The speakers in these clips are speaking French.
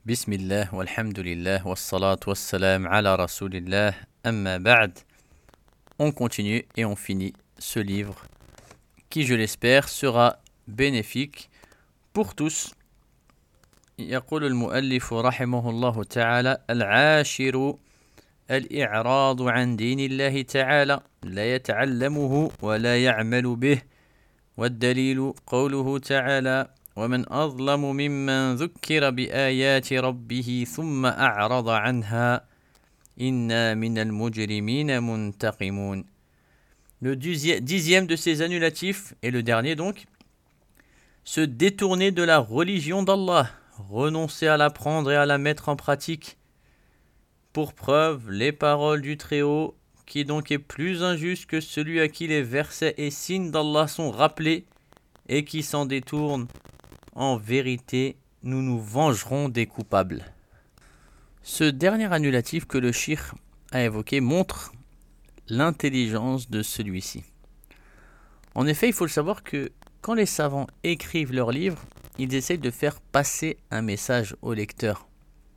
Bismillah, walhamdulillah, wassalat wassalam ala rasulillah, amma ba'd. On continue et on finit ce livre qui, je l'espère, sera bénéfique pour tous. يقول المؤلف رحمه الله تعالى العاشر الإعراض عن دين الله تعالى لا يتعلمه ولا يعمل به والدليل قوله تعالى ومن أظلم ممن ذكر بآيات ربه ثم أعرض عنها إنا من المجرمين منتقمون. Le dixième de ces annulatifs, et le dernier donc, se détourner de la religion d'Allah, renoncer à l'apprendre et à la mettre en pratique. Pour preuve, les paroles du Très-Haut, qui donc est plus injuste que celui à qui les versets et signes d'Allah sont rappelés et qui s'en détourne. En vérité, nous nous vengerons des coupables. Ce dernier annulatif que le cheikh a évoqué montre l'intelligence de celui-ci. En effet, il faut le savoir que quand les savants écrivent leurs livres, ils essayent de faire passer un message au lecteur.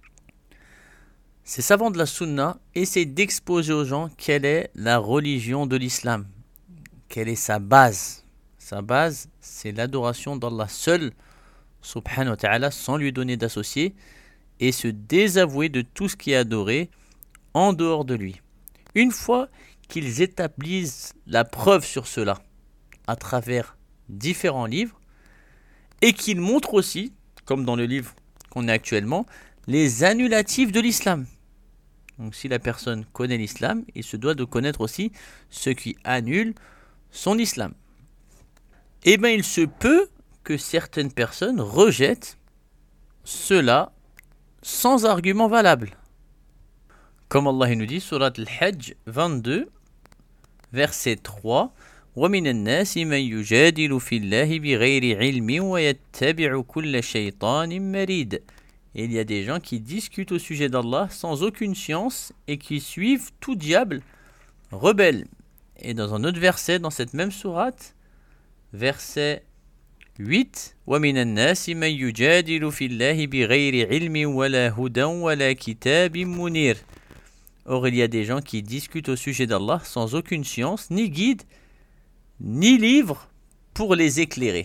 Ces savants de la Sunna essayent d'exposer aux gens quelle est la religion de l'islam, quelle est sa base. Sa base, c'est l'adoration d'Allah seul, subhanahu wa ta'ala, sans lui donner d'associé, et se désavouer de tout ce qui est adoré en dehors de lui. Une fois qu'ils établissent la preuve sur cela à travers différents livres, et qu'ils montrent aussi, comme dans le livre qu'on a actuellement, les annulatifs de l'islam. Donc si la personne connaît l'islam, il se doit de connaître aussi ce qui annule son islam. Eh bien, il se peut que certaines personnes rejettent cela sans argument valable. Comme Allah nous dit, surat Al-Hajj 22, verset 3, وَمِنَ النَّاسِ مَنْ يُجَادِلُ فِي اللَّهِ بِغَيْرِ عِلْمٍ وَيَتَّبِعُ كُلَّ شَيْطَانٍ مَرِيدٍ. Et il y a des gens qui discutent au sujet d'Allah sans aucune science et qui suivent tout diable rebelle. Et dans un autre verset, dans cette même sourate, verset 8, وَمِنَ النَّاسِ مَنْ يُجَادِلُ فِي اللَّهِ بِغَيْرِ عِلْمٍ وَلَا هُدًى وَلَا كِتَابٍ مُنِيرٍ. Or, il y a des gens qui discutent au sujet d'Allah sans aucune science, ni guide, ni livre pour les éclairer.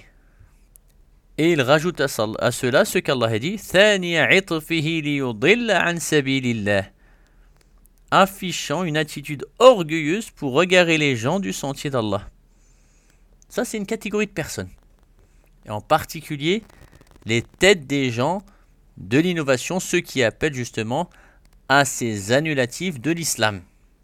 Et il rajoute à cela ce qu'Allah a dit, ثَانِيَ عِطْفِهِ لِيُضِلَّ عَنْ سَبِيلِ اللَّهِ, affichant une attitude orgueilleuse pour regarder les gens du sentier d'Allah. Ça, c'est une catégorie de personnes. Et en particulier, les têtes des gens de l'innovation, ceux qui appellent justement à ces annulatifs de l'islam,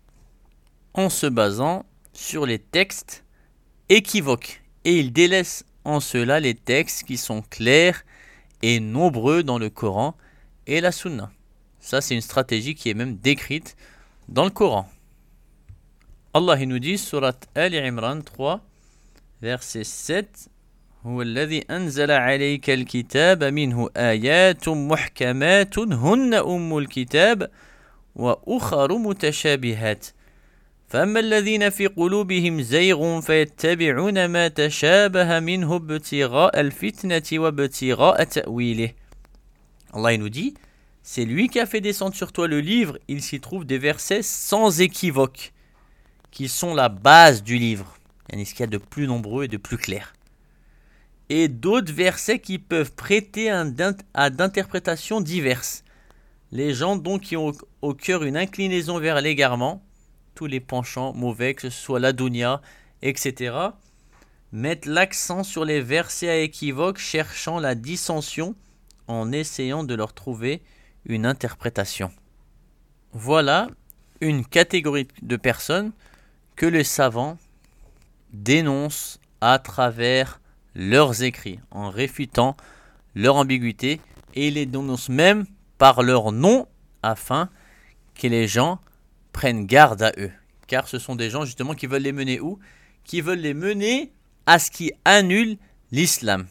en se basant sur les textes équivoques. Et ils délaissent en cela les textes qui sont clairs et nombreux dans le Coran et la Sunna. Ça, c'est une stratégie qui est même décrite dans le Coran. Allah il nous dit, surat Al-Imran 3, verset 7, هو الذي أنزل عليك الكتاب منه آيات محكمات هن أم الكتاب وأخر متشابهات فأما الذين في قلوبهم زيغ فيتبعون ما تشابه منه ابتغاء الفتنة وابتغاء تأويله. Allah nous dit, c'est lui qui a fait descendre sur toi le livre, il s'y trouve des versets sans équivoque, qui sont la base du livre, ce qu'il y a de plus nombreux et de plus clairs. Et d'autres versets qui peuvent prêter à d'interprétations diverses. Les gens donc qui ont au cœur une inclinaison vers l'égarement, tous les penchants mauvais, que ce soit la dunya, etc., mettent l'accent sur les versets à équivoque, cherchant la dissension en essayant de leur trouver une interprétation. Voilà une catégorie de personnes que les savants dénoncent à travers leurs écrits, en réfutant leur ambiguïté, et ils les dénoncent même par leur nom, afin que les gens prennent garde à eux. Car ce sont des gens justement qui veulent les mener où ? Qui veulent les mener à ce qui annule l'islam.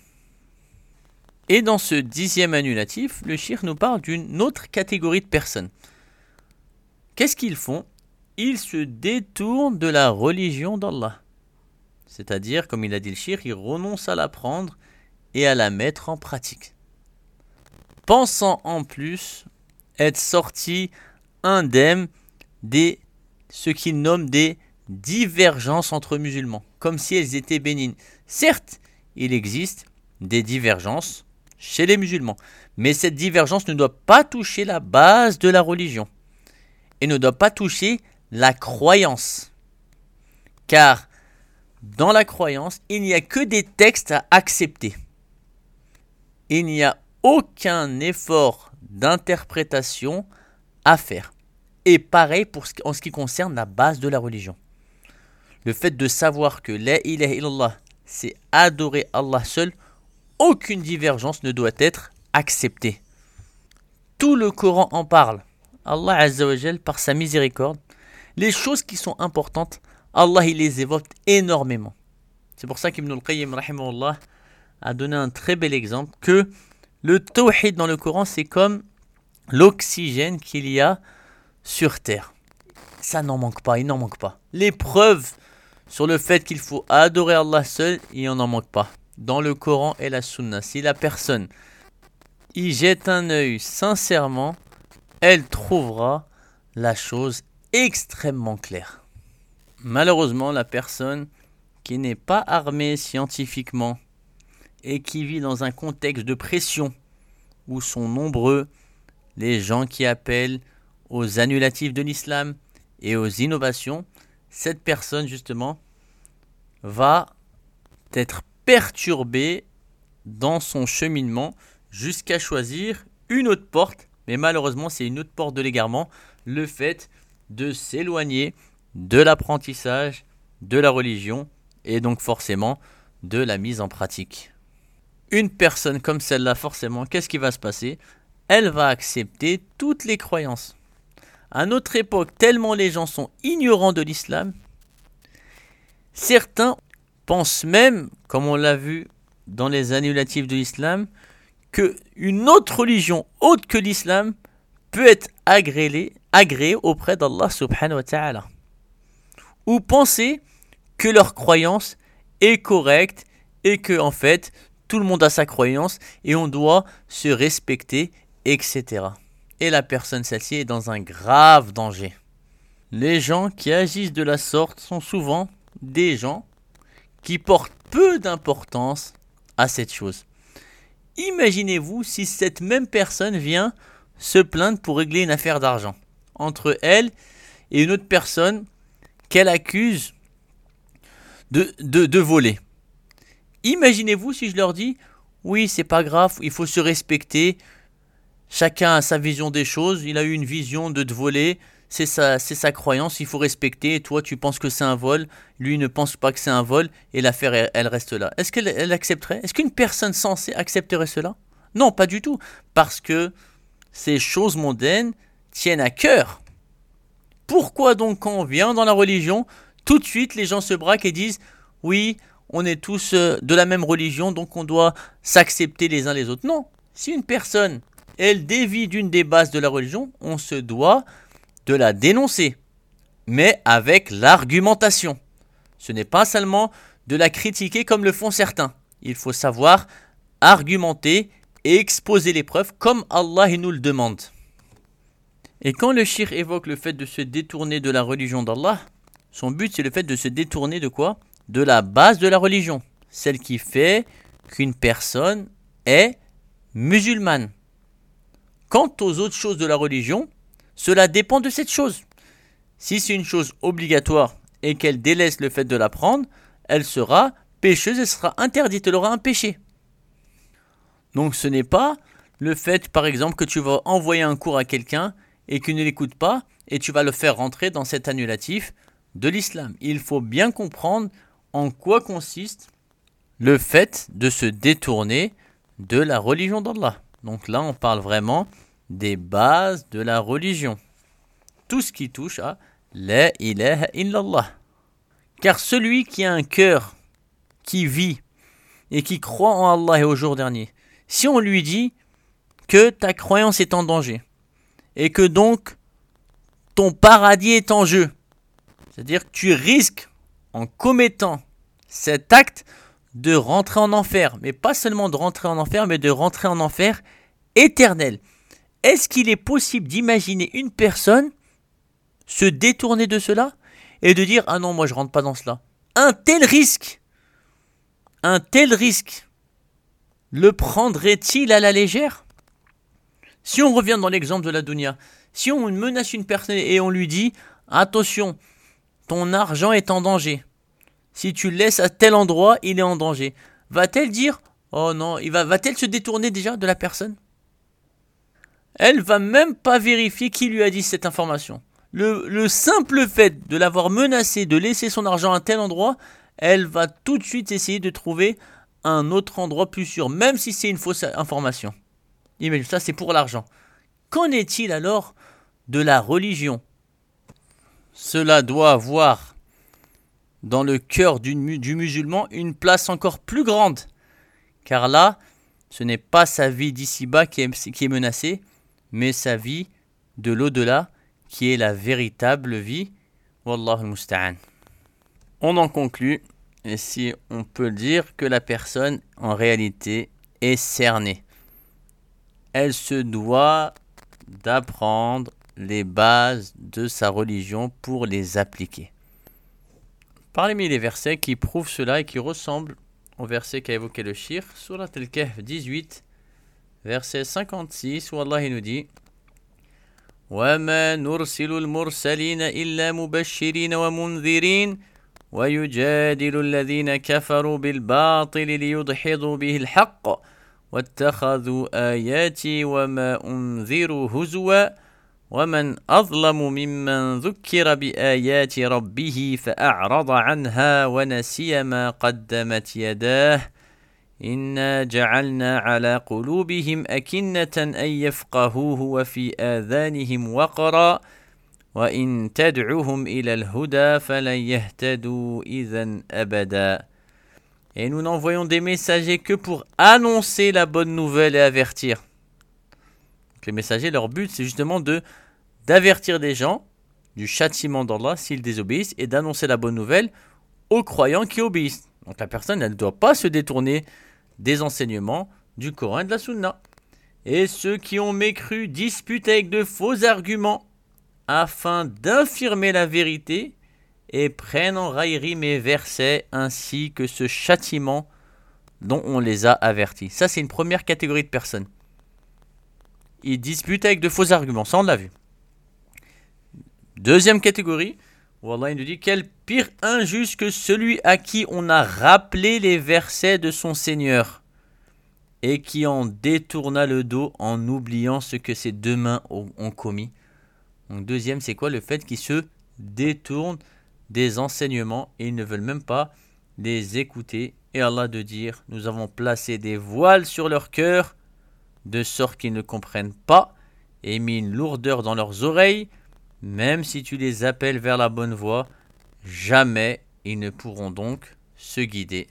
Et dans ce 10e annulatif, le cheikh nous parle d'une autre catégorie de personnes. Qu'est-ce qu'ils font ? Ils se détournent de la religion d'Allah. C'est-à-dire, comme il a dit le cheikh, ils renoncent à l'apprendre et à la mettre en pratique. pensant en plus être sortis indemnes des ce qu'ils nomment des divergences entre musulmans, comme si elles étaient bénignes. Certes, il existe des divergences chez les musulmans, mais cette divergence ne doit pas toucher la base de la religion et ne doit pas toucher la croyance. Car dans la croyance, il n'y a que des textes à accepter. Il n'y a aucun effort d'interprétation à faire. Et pareil en ce qui concerne la base de la religion. Le fait de savoir que la ilaha illallah, c'est adorer Allah seul, aucune divergence ne doit être acceptée. Tout le Coran en parle. Allah Azza wa Jal, par sa miséricorde, les choses qui sont importantes, Allah il les évoque énormément. C'est pour ça qu'Ibn al-Qayyim rahimahullah a donné un très bel exemple que le tawhid dans le Coran, c'est comme l'oxygène qu'il y a sur terre. Ça n'en manque pas, il n'en manque pas. Les preuves sur le fait qu'il faut adorer Allah seul, il n'en manque pas. Dans le Coran et la Sunna, si la personne y jette un œil sincèrement, elle trouvera la chose extrêmement claire. Malheureusement, la personne qui n'est pas armée scientifiquement et qui vit dans un contexte de pression où sont nombreux les gens qui appellent aux annulatifs de l'islam et aux innovations, cette personne justement va être perturbée dans son cheminement jusqu'à choisir une autre porte, mais malheureusement c'est une autre porte de l'égarement, le fait de s'éloigner de l'apprentissage de la religion et donc forcément de la mise en pratique. Une personne comme celle-là, forcément, qu'est-ce qui va se passer ? Elle va accepter toutes les croyances. À notre époque, tellement les gens sont ignorants de l'islam, certains pensent même, comme on l'a vu dans les annulatifs de l'islam, qu'une autre religion autre que l'islam peut être agréée auprès d'Allah subhanahu wa ta'ala. Ou penser que leur croyance est correcte et que en fait tout le monde a sa croyance et on doit se respecter, etc. Et la personne celle-ci est dans un grave danger. Les gens qui agissent de la sorte sont souvent des gens qui portent peu d'importance à cette chose. Imaginez-vous si cette même personne vient se plaindre pour régler une affaire d'argent entre elle et une autre personne qu'elle accuse de voler. Imaginez-vous si je leur dis oui, c'est pas grave, il faut se respecter, chacun a sa vision des choses, il a eu une vision de te voler, c'est sa croyance, il faut respecter, et toi tu penses que c'est un vol, lui ne pense pas que c'est un vol, et l'affaire elle reste là. Est-ce qu'elle accepterait ? Est-ce qu'une personne censée accepterait cela ? Non, pas du tout, parce que ces choses mondaines tiennent à cœur. Pourquoi donc quand on vient dans la religion, tout de suite les gens se braquent et disent oui, on est tous de la même religion, donc on doit s'accepter les uns les autres. Non, si une personne, elle dévie d'une des bases de la religion, on se doit de la dénoncer, mais avec l'argumentation. Ce n'est pas seulement de la critiquer comme le font certains. Il faut savoir argumenter et exposer les preuves comme Allah nous le demande. Et quand le shirk évoque le fait de se détourner de la religion d'Allah, son but c'est le fait de se détourner de quoi ? De la base de la religion, celle qui fait qu'une personne est musulmane. Quant aux autres choses de la religion, cela dépend de cette chose. Si c'est une chose obligatoire et qu'elle délaisse le fait de l'apprendre, elle sera pécheuse et sera interdite, elle aura un péché. Donc ce n'est pas le fait par exemple que tu vas envoyer un cours à quelqu'un et qu'il ne l'écoute pas et tu vas le faire rentrer dans cet annulatif de l'islam. Il faut bien comprendre en quoi consiste le fait de se détourner de la religion d'Allah. Donc là, on parle vraiment des bases de la religion. Tout ce qui touche à la ilaha illallah. Car celui qui a un cœur qui vit et qui croit en Allah et au jour dernier, si on lui dit que ta croyance est en danger et que donc ton paradis est en jeu, c'est-à-dire que tu risques en commettant cet acte de rentrer en enfer, mais pas seulement de rentrer en enfer, mais de rentrer en enfer éternel. Est-ce qu'il est possible d'imaginer une personne se détourner de cela et de dire « Ah non, moi je rentre pas dans cela ». Un tel risque, le prendrait-il à la légère? Si on revient dans l'exemple de la dunya, si on menace une personne et on lui dit « Attention, ton argent est en danger. Si tu le laisses à tel endroit, il est en danger. » Va-t-elle dire « Oh non », va-t-elle se détourner déjà de la personne? Elle va même pas vérifier qui lui a dit cette information. Le simple fait de l'avoir menacé de laisser son argent à tel endroit, elle va tout de suite essayer de trouver un autre endroit plus sûr, même si c'est une fausse information. Imagine, ça c'est pour l'argent. Qu'en est-il alors de la religion? Cela doit avoir dans le cœur du musulman une place encore plus grande. Car là, ce n'est pas sa vie d'ici-bas qui est menacée, mais sa vie de l'au-delà, qui est la véritable vie. Wallahu musta'an. On en conclut, et si on peut dire que la personne, en réalité, est cernée. Elle se doit d'apprendre les bases de sa religion pour les appliquer. Parmi les versets qui prouvent cela et qui ressemblent au verset qu'a évoqué le Cheikh, Surat Al-Kahf 18, verset 56, où Allah nous dit وَمَا نُرْسِلُ الْمُرْسَلِينَ إِلَّا مُبَشِّرِينَ وَمُنذِرِينَ وَيُجَادِلُ الَّذِينَ كَفَرُوا بِالْبَاطِلِ لِيُدْحِضُوا بِهِ الْحَقَّ وَاتَّخَذُوا آيَاتِي وَمَا أُنذِرُوا هُزُوًا وَمَنْ أَظْلَمُ مِمَّنْ ذُكِّرَ بِآيَاتِ رَبِّهِ فَأَعْرَضَ عَنْهَا وَنَسِيَ مَا قَدَّمَتْ يَدَاهُ إِنَّا جَعَلْنَا عَلَى قُلُوبِهِمْ أَكِنَّةً أَن يَفْقَهُوهُ وَفِي آذَانِهِمْ وَقْرًا وَإِن تَدْعُهُمْ إِلَى الْهُدَى فَلَن يَهْتَدُوا إِذًا أَبَدًا. Et nous n'envoyons des messagers que pour annoncer la bonne nouvelle et avertir. Donc les messagers, leur but, c'est justement d'avertir des gens du châtiment d'Allah s'ils désobéissent et d'annoncer la bonne nouvelle aux croyants qui obéissent. Donc la personne, elle ne doit pas se détourner des enseignements du Coran et de la Sunna. Et ceux qui ont mécru disputent avec de faux arguments afin d'infirmer la vérité et prennent en raillerie mes versets ainsi que ce châtiment dont on les a avertis. Ça, c'est une première catégorie de personnes. Ils disputent avec de faux arguments, ça on l'a vu. Deuxième catégorie, où Allah nous dit quel pire injuste que celui à qui on a rappelé les versets de son Seigneur et qui en détourna le dos en oubliant ce que ses deux mains ont commis. Donc deuxième, c'est quoi? Le fait qu'ils se détournent des enseignements et ils ne veulent même pas les écouter. Et Allah de dire, nous avons placé des voiles sur leur cœur de sorte qu'ils ne comprennent pas et mis une lourdeur dans leurs oreilles. Même si tu les appelles vers la bonne voie, jamais ils ne pourront donc se guider.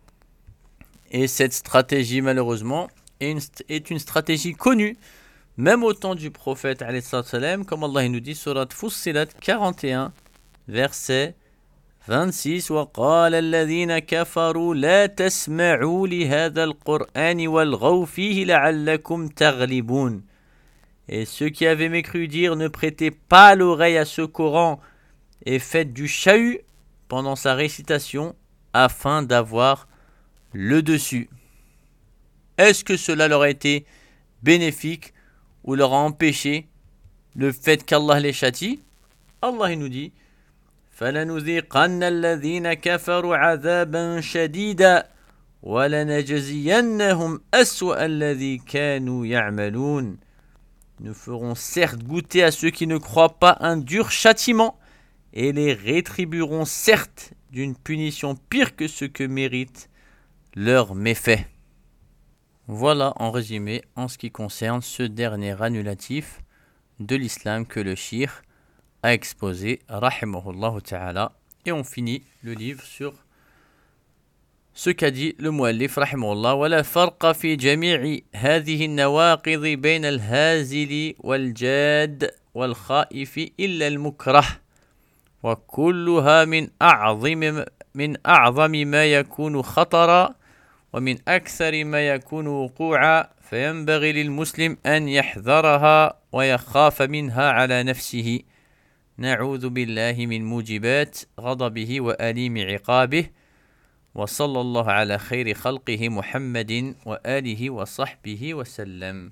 Et cette stratégie, malheureusement, est une stratégie connue, même au temps du prophète, comme Allah nous dit, surat Fussilat 41, verset 26, وَقَالَ الَّذِينَ كَفَرُوا لَا تَسْمَعُوا لِهَذَا الْقُرْآنِ وَالْغَوْا فِيهِ لَعَلَّكُمْ تَغْلِبُونَ. Et ceux qui avaient mécru dire ne prêtez pas l'oreille à ce Coran et faites du chahut pendant sa récitation afin d'avoir le dessus. Est-ce que cela leur a été bénéfique ou leur a empêché le fait qu'Allah les châtie? Allah nous dit فَلَنُذِيقَنَّ الَّذِينَ كَفَرُوا عَذَابًا شَدِيدًا وَلَنَجْزِيَنَّهُمْ أَسْوَأَ الَّذِي كَانُوا يَعْمَلُونَ. Nous ferons certes goûter à ceux qui ne croient pas un dur châtiment et les rétribuerons certes d'une punition pire que ce que méritent leurs méfaits. Voilà en résumé en ce qui concerne ce dernier annulatif de l'islam que le Cheikh a exposé, rahimahullah ta'ala. Et on finit le livre sur ce qu'a dit le muallif rahimahullah ولا فرق في جميع هذه النواقض بين الهازل والجاد والخائف إلا المكره وكلها من أعظم ما يكون خطرا ومن أكثر ما يكون وقوعا فينبغي للمسلم أن يحذرها ويخاف منها على نفسه نعوذ بالله من موجبات غضبه وأليم عقابه وصلى الله على خير خلقه محمد وآله وصحبه وسلم.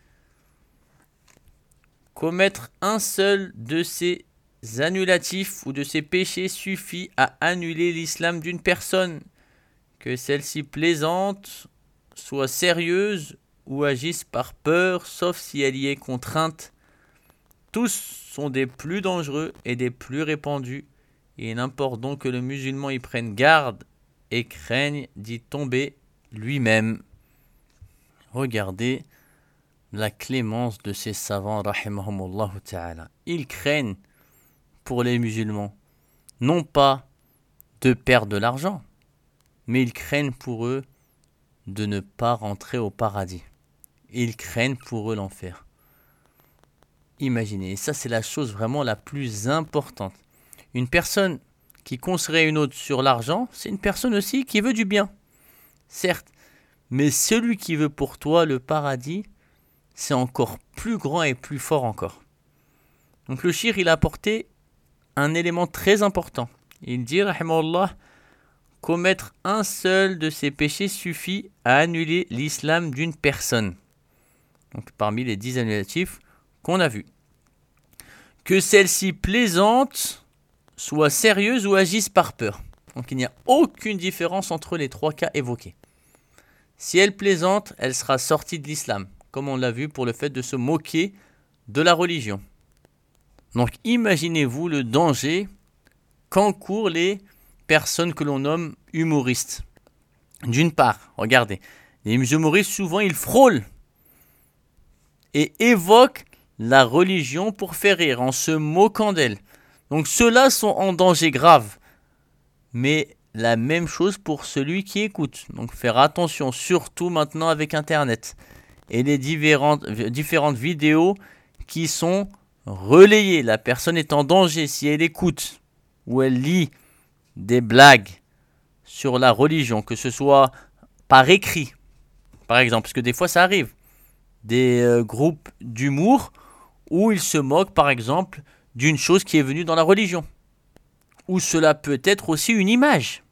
Commettre un seul de ces annulatifs ou de ces péchés suffit à annuler l'islam d'une personne, que celle-ci plaisante, soit sérieuse ou agisse par peur, sauf si elle y est contrainte. Tous sont des plus dangereux et des plus répandus, et il importe donc que le musulman y prenne garde et craigne d'y tomber lui-même. Regardez la clémence de ces savants, rahimahumullah ta'ala. Ils craignent pour les musulmans, non pas de perdre de l'argent, mais ils craignent pour eux de ne pas rentrer au paradis. Ils craignent pour eux l'enfer. Imaginez, et ça c'est la chose vraiment la plus importante. Une personne qui conseillerait une autre sur l'argent, c'est une personne aussi qui veut du bien, certes, mais celui qui veut pour toi le paradis, c'est encore plus grand et plus fort encore. Donc le shir, il a apporté un élément très important. Il dit, rahimahullah, commettre un seul de ces péchés suffit à annuler l'islam d'une personne. Donc parmi les 10 annulatifs qu'on a vus. Que celle-ci plaisante, soit sérieuse ou agisse par peur. Donc il n'y a aucune différence entre les 3 cas évoqués. Si elle plaisante, elle sera sortie de l'islam, comme on l'a vu pour le fait de se moquer de la religion. Donc imaginez-vous le danger qu'encourent les personnes que l'on nomme humoristes. D'une part, regardez, les humoristes souvent ils frôlent et évoquent la religion pour faire rire en se moquant d'elle. Donc ceux-là sont en danger grave. Mais la même chose pour celui qui écoute. Donc faire attention, surtout maintenant avec Internet et les différentes vidéos qui sont relayées. La personne est en danger si elle écoute ou elle lit des blagues sur la religion, que ce soit par écrit, par exemple, parce que des fois ça arrive, des groupes d'humour où ils se moquent, par exemple, d'une chose qui est venue dans la religion. Ou cela peut être aussi une image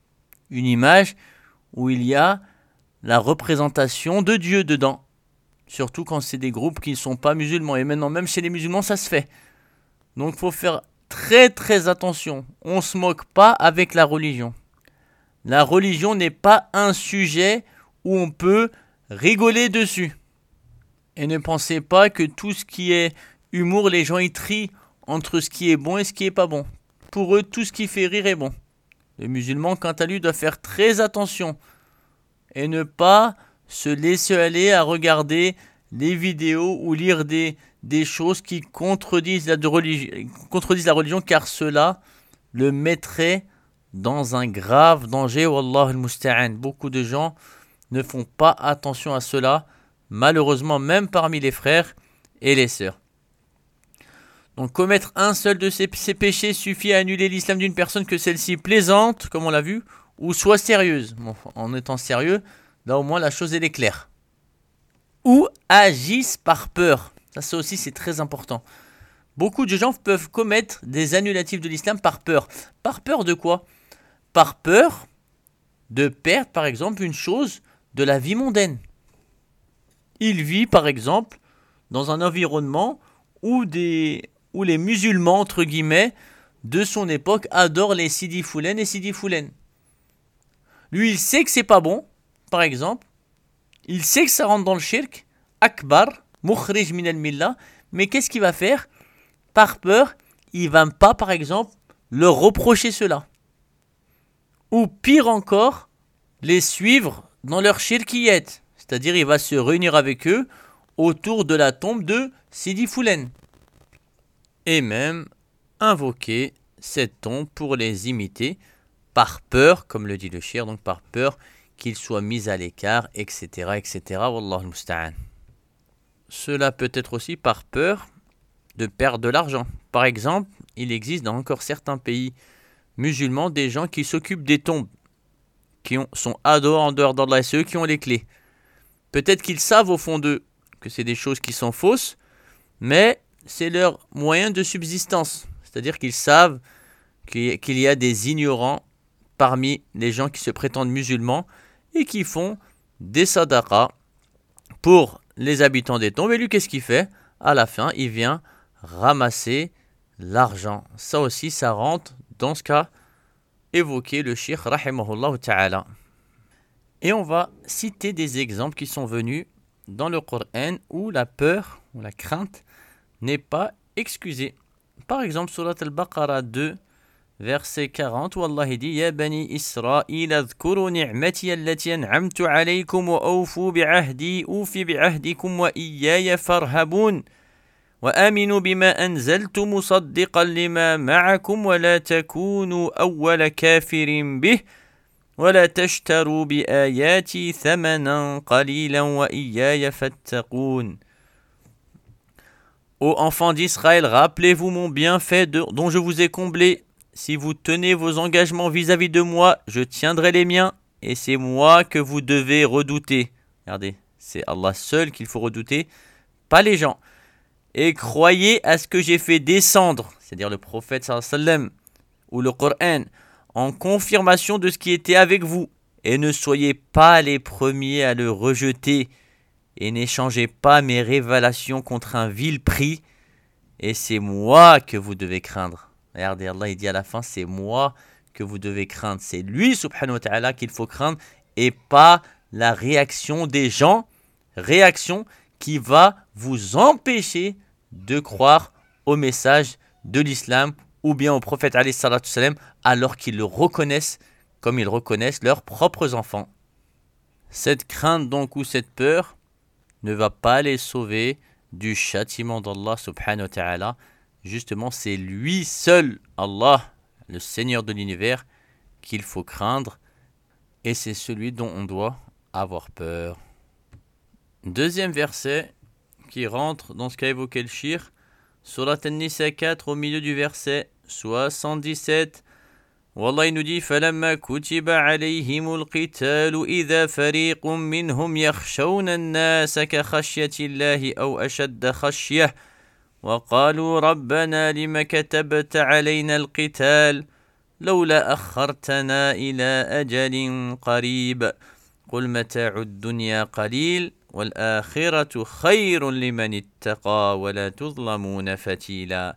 où il y a la représentation de Dieu dedans. Surtout quand c'est des groupes qui ne sont pas musulmans. Et maintenant, même chez les musulmans, ça se fait. Donc, il faut faire très très attention. On ne se moque pas avec la religion. La religion n'est pas un sujet où on peut rigoler dessus. Et ne pensez pas que tout ce qui est humour, les gens y trient entre ce qui est bon et ce qui n'est pas bon. Pour eux, tout ce qui fait rire est bon. Le musulman, quant à lui, doit faire très attention et ne pas se laisser aller à regarder les vidéos ou lire des choses qui contredisent la religion, car cela le mettrait dans un grave danger. Wallah al-musta'an. Beaucoup de gens ne font pas attention à cela, malheureusement, même parmi les frères et les sœurs. Donc commettre un seul de ces péchés suffit à annuler l'islam d'une personne, que celle-ci plaisante, comme on l'a vu, ou soit sérieuse. Bon, en étant sérieux, là au moins la chose elle est claire. Ou agissent par peur. Ça aussi c'est très important. Beaucoup de gens peuvent commettre des annulatifs de l'islam par peur. Par peur de quoi ? Par peur de perdre par exemple une chose de la vie mondaine. Il vit par exemple dans un environnement où les musulmans, entre guillemets, de son époque adorent les Sidi Foulen et Sidi Foulen. Lui, il sait que c'est pas bon, par exemple. Il sait que ça rentre dans le shirk, akbar, mukhrij min al-millah. Mais qu'est-ce qu'il va faire ? Par peur, il va pas, par exemple, leur reprocher cela. Ou pire encore, les suivre dans leur shirkiyet. C'est-à-dire, il va se réunir avec eux autour de la tombe de Sidi Foulen. Et même invoquer cette tombe pour les imiter par peur, comme le dit le shir, donc par peur qu'ils soient mis à l'écart, etc., etc. Wallahu musta'an. Cela peut être aussi par peur de perdre de l'argent. Par exemple, il existe dans encore certains pays musulmans des gens qui s'occupent des tombes, sont ados en dehors d'Allah, et ceux qui ont les clés. Peut-être qu'ils savent au fond d'eux que c'est des choses qui sont fausses, mais c'est leur moyen de subsistance. C'est-à-dire qu'ils savent qu'il y a des ignorants parmi les gens qui se prétendent musulmans et qui font des sadaqas pour les habitants des tombes. Et lui, qu'est-ce qu'il fait? À la fin, il vient ramasser l'argent. Ça aussi, ça rentre dans ce qu'a évoqué le Cheikh rahimahullah ta'ala. Et on va citer des exemples qui sont venus dans le Coran où la peur ou la crainte n'est pas excusée. Par exemple, surat al-Baqarah 2, verset 40, où Allah dit Ya bani Israël, adhkuru ni'mati allati an'amtu alaykum wa awfu bi'ahdi ufi bi'ahdikum wa iyaya farhabun wa aminu bima anzaltu musaddiqan lima ma'akum wa la takunu awwala kafirin bih wa la tashtaru bi ayati thamanan qalilan wa iyaya fattaqun. Ô enfants d'Israël, rappelez-vous mon bienfait dont je vous ai comblé. Si vous tenez vos engagements vis-à-vis de moi, je tiendrai les miens, et c'est moi que vous devez redouter. Regardez, c'est Allah seul qu'il faut redouter, pas les gens. Et croyez à ce que j'ai fait descendre, c'est-à-dire le prophète sallallahu alayhi wa sallam, ou le Coran, en confirmation de ce qui était avec vous. Et ne soyez pas les premiers à le rejeter. Et n'échangez pas mes révélations contre un vil prix, et c'est moi que vous devez craindre. Regardez, Allah il dit à la fin, c'est moi que vous devez craindre. C'est lui, subhanahu wa ta'ala, qu'il faut craindre, et pas la réaction des gens, réaction qui va vous empêcher de croire au message de l'islam, ou bien au prophète alayhi salatu salam, alors qu'ils le reconnaissent comme ils reconnaissent leurs propres enfants. Cette crainte donc, ou cette peur, ne va pas les sauver du châtiment d'Allah subhanahu wa ta'ala. Justement, c'est lui seul, Allah, le Seigneur de l'univers, qu'il faut craindre. Et c'est celui dont on doit avoir peur. Deuxième verset qui rentre dans ce qu'a évoqué le Cheikh, Surat An-Nisa 4 au milieu du verset 77. والله il nous dit فلما كتب عليهم القتال إذا فريق منهم يخشون الناس كخشية الله أو أشد خشية وقالوا ربنا لم كتبت علينا القتال لولا أخرتنا إلى أجل قريب قل متاع الدنيا قليل والآخرة خير لمن اتقى ولا تظلمون فتيلا.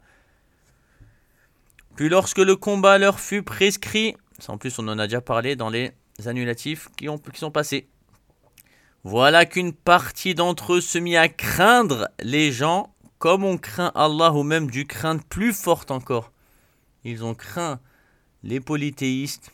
Puis lorsque le combat leur fut prescrit, en plus on en a déjà parlé dans les annulatifs qui sont passés, voilà qu'une partie d'entre eux se mit à craindre les gens comme on craint Allah, ou même d'une crainte plus forte encore. Ils ont craint les polythéistes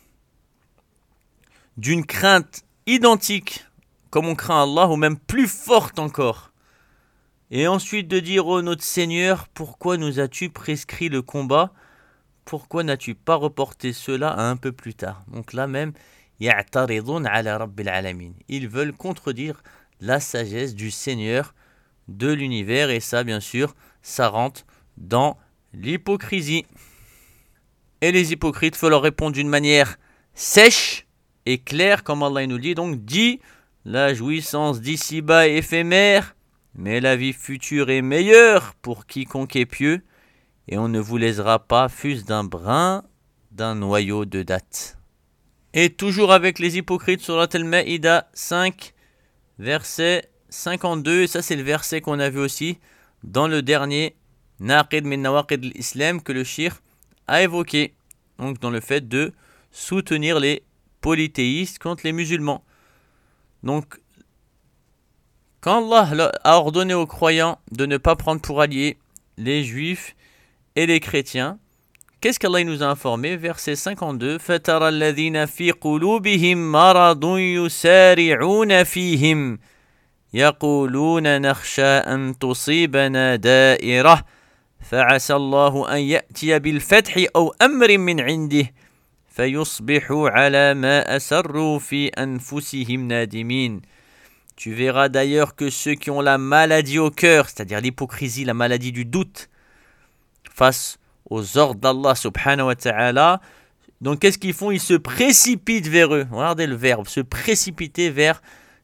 d'une crainte identique comme on craint Allah, ou même plus forte encore. Et ensuite de dire ô notre Seigneur, pourquoi nous as-tu prescrit le combat ? Pourquoi n'as-tu pas reporté cela à un peu plus tard? Donc là même, يَعْتَرِضُونَ عَلَى رَبِّ الْعَالَمِينَ. Ils veulent contredire la sagesse du Seigneur de l'univers. Et ça, bien sûr, ça rentre dans l'hypocrisie. Et les hypocrites, il faut leur répondre d'une manière sèche et claire, comme Allah nous dit. Donc, dit, la jouissance d'ici-bas est éphémère, mais la vie future est meilleure pour quiconque est pieux. Et on ne vous laissera pas fût-ce d'un brin d'un noyau de date. Et toujours avec les hypocrites, surat Al-Ma'idah 5, verset 52, et ça c'est le verset qu'on a vu aussi dans le dernier Naqid min Nawaqid al-Islam que le Cheikh a évoqué, donc dans le fait de soutenir les polythéistes contre les musulmans. Donc, quand Allah a ordonné aux croyants de ne pas prendre pour alliés les juifs et les chrétiens, qu'est-ce qu'Allah nous a informé? Verset 52, فَتَرَى الَّذِينَ فِي قُلُوبِهِمْ مَرَضٌ يُسَارِعُونَ فِيهِمْ يَقُولُونَ نَخْشَى أَن تُصِيبَنَا دَائِرَةٌ فَعَسَى اللَّهُ أَن يَأْتِيَ بِالْفَتْحِ أَوْ أَمْرٍ مِّنْ عِنْدِهِ فَيُصْبِحُوا عَلَى مَا أَسَرُّوا فِي أَنفُسِهِمْ نَادِمِينَ. Tu verras d'ailleurs que ceux qui ont la maladie au cœur, c'est-à-dire l'hypocrisie, la maladie du doute, face aux ordres d'Allah subhanahu wa ta'ala, donc qu'est-ce qu'ils font? Ils se précipitent vers eux. Regardez le verbe, se précipiter vers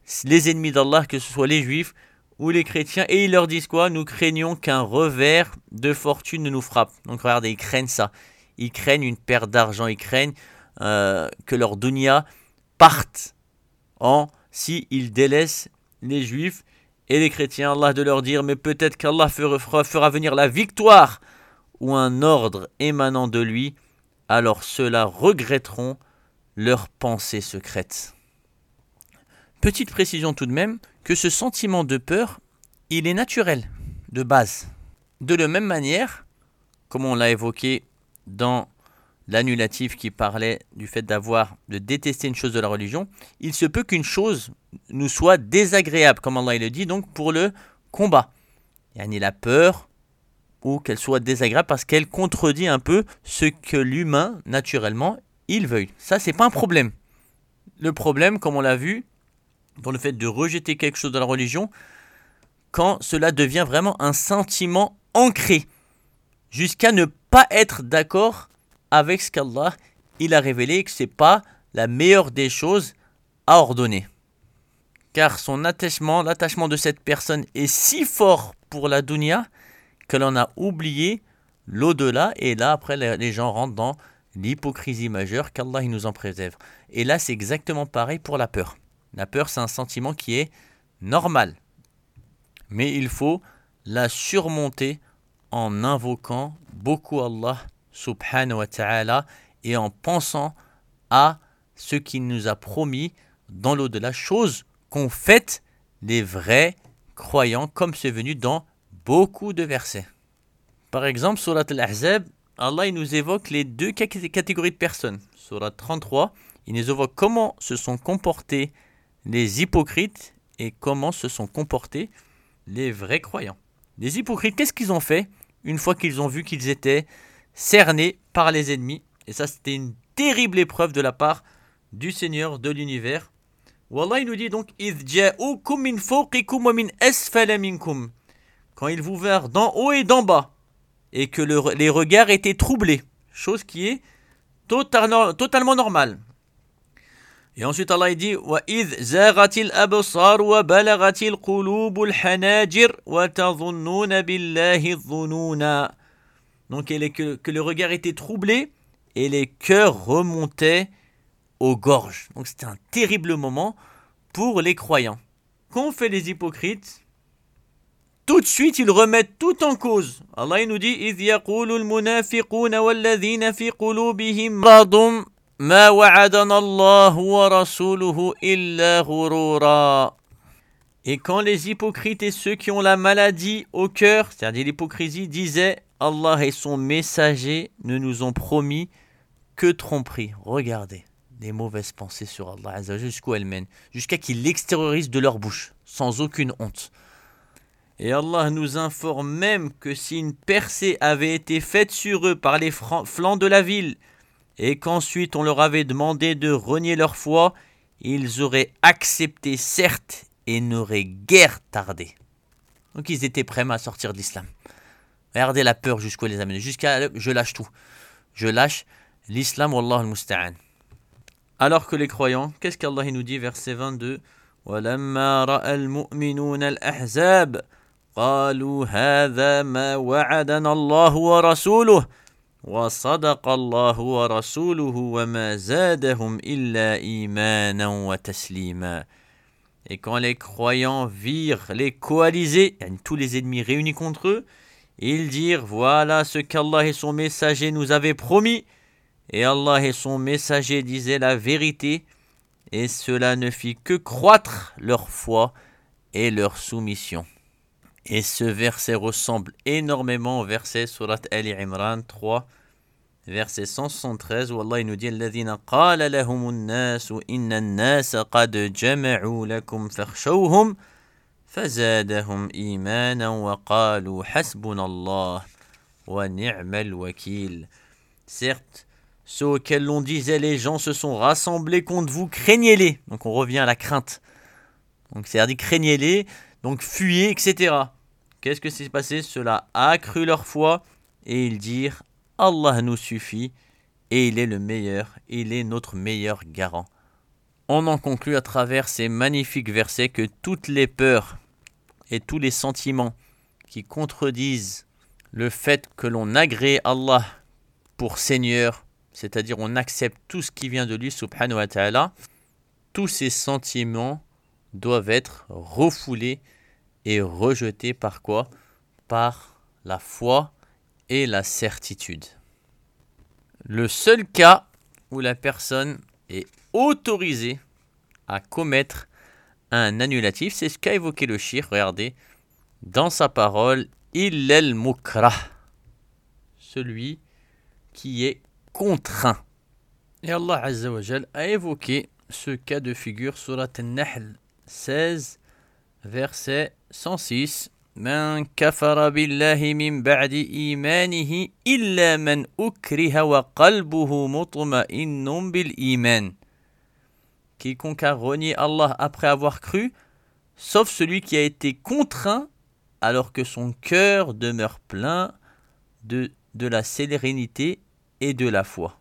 les ennemis d'Allah, que ce soit les juifs ou les chrétiens, et ils leur disent quoi? Nous craignons qu'un revers de fortune ne nous frappe. Donc regardez, ils craignent ça. Ils craignent une perte d'argent, ils craignent que leur dunya parte si ils délaissent les juifs et les chrétiens. Allah de leur dire, mais peut-être qu'Allah fera venir la victoire ou un ordre émanant de lui, alors ceux-là regretteront leurs pensées secrètes. Petite précision tout de même, que ce sentiment de peur, il est naturel, de base. De la même manière, comme on l'a évoqué dans l'annulatif qui parlait du fait de détester une chose de la religion, il se peut qu'une chose nous soit désagréable, comme Allah le dit, donc pour le combat. Yani la peur, ou qu'elle soit désagréable parce qu'elle contredit un peu ce que l'humain, naturellement, il veuille. Ça, c'est pas un problème. Le problème, comme on l'a vu, dans le fait de rejeter quelque chose de la religion, quand cela devient vraiment un sentiment ancré, jusqu'à ne pas être d'accord avec ce qu'Allah il a révélé, et que ce n'est pas la meilleure des choses à ordonner. Car l'attachement de cette personne est si fort pour la dunya que l'on a oublié l'au-delà, et là après les gens rentrent dans l'hypocrisie majeure, qu'Allah il nous en préserve. Et là c'est exactement pareil pour la peur. La peur c'est un sentiment qui est normal, mais il faut la surmonter en invoquant beaucoup Allah subhanahu wa ta'ala et en pensant à ce qu'il nous a promis dans l'au-delà, chose qu'ont fait les vrais croyants, comme c'est venu dans beaucoup de versets. Par exemple, surat Al-Ahzab, Allah il nous évoque les deux catégories de personnes. Surat 33, il nous évoque comment se sont comportés les hypocrites et comment se sont comportés les vrais croyants. Les hypocrites, qu'est-ce qu'ils ont fait une fois qu'ils ont vu qu'ils étaient cernés par les ennemis? Et ça, c'était une terrible épreuve de la part du Seigneur de l'univers. Wallah, il nous dit donc إِذْ جَاءُوكُمْ مِنْ فَوْقِكُمْ وَمِنْ أَسْفَلَ مِنْكُمْ. Quand ils vous vinrent d'en haut et d'en bas, et que les regards étaient troublés, chose qui est totalement normale. Et ensuite Allah il dit وَإِذْ زَاغَتِ الْأَبْصَارُ وَبَلَغَتِ الْقُلُوبُ الْحَنَاجِرَ وَتَظُنُّونَ بِاللَّهِ الظُّنُونَ. Donc que le regard était troublé et les cœurs remontaient aux gorges. Donc c'était un terrible moment pour les croyants. Qu'ont fait les hypocrites? Tout de suite, ils remettent tout en cause. Allah il nous dit إِذْ يَقُولُ الْمُنَافِقُونَ وَالَّذِينَ فِي قُلُوبِهِمْ مَرَضٌ مَا وَعَدَنَا اللَّهُ وَرَسُولُهُ إِلَّا غُرُورًا. Et quand les hypocrites et ceux qui ont la maladie au cœur, c'est-à-dire l'hypocrisie, disaient Allah et son messager ne nous ont promis que tromperie. Regardez les mauvaises pensées sur Allah Azza wa Jalla, jusqu'où elles mènent, jusqu'à qu'ils l'extériorisent de leur bouche, sans aucune honte. Et Allah nous informe même que si une percée avait été faite sur eux par les flancs de la ville, et qu'ensuite on leur avait demandé de renier leur foi, ils auraient accepté certes et n'auraient guère tardé. Donc ils étaient prêts à sortir de l'islam. Regardez la peur jusqu'où elle les amène, jusqu'à je lâche tout. Je lâche l'islam, wallah al-musta'an. Alors que les croyants, qu'est-ce qu'Allah nous dit, verset 22 وَلَمَّا رَأَى الْمُؤْمِنُونَ الْأَحْزَابَ قَالُوا هَذَا مَا وَعَدَنَا اللَّهُ وَرَسُولُهُ وَصَدَقَ اللَّهُ وَرَسُولُهُ وَمَا زَادَهُمْ إِلَّا إِيمَانًا وَتَسْلِيمًا. Et quand les croyants virent les coalisés, tous les ennemis réunis contre eux, ils dirent voilà ce qu'Allah et son messager nous avaient promis. Et Allah et son messager disaient la vérité, et cela ne fit que croître leur foi et leur soumission. Et ce verset ressemble énormément au verset surat Ali Imran 3, verset 173, où Allah nous dit الذين قال لهم الناس إن الناس قد جمعوا لكم فاخشوهم فزادهم إيمانا وقالوا حسبنا الله ونعم الوكيل. Certes, ceux auxquels l'on disait les gens se sont rassemblés contre vous, craignez-les. Donc on revient à la crainte. Donc c'est-à-dire craignez-les, donc fuyez, etc. Qu'est-ce que s'est passé? Cela a accru leur foi et ils dirent Allah nous suffit et il est le meilleur, il est notre meilleur garant. On en conclut à travers ces magnifiques versets que toutes les peurs et tous les sentiments qui contredisent le fait que l'on agrée Allah pour Seigneur, c'est-à-dire on accepte tout ce qui vient de lui, subhanahu wa ta'ala, tous ces sentiments doivent être refoulés et rejetés par quoi? Par la foi et la certitude. Le seul cas où la personne est autorisée à commettre un annulatif, c'est ce qu'a évoqué le shir, regardez, dans sa parole, illal mukrah, celui qui est contraint. Et Allah Azza wa Jal a évoqué ce cas de figure, surat An-Nahl 16, verset 106. Man kafara billahi min ba'di imanihi illa man ukriha wa qalbuhu mutma'innun bil iman. Quiconque a renié Allah après avoir cru, sauf celui qui a été contraint alors que son cœur demeure plein de la sérénité et de la foi.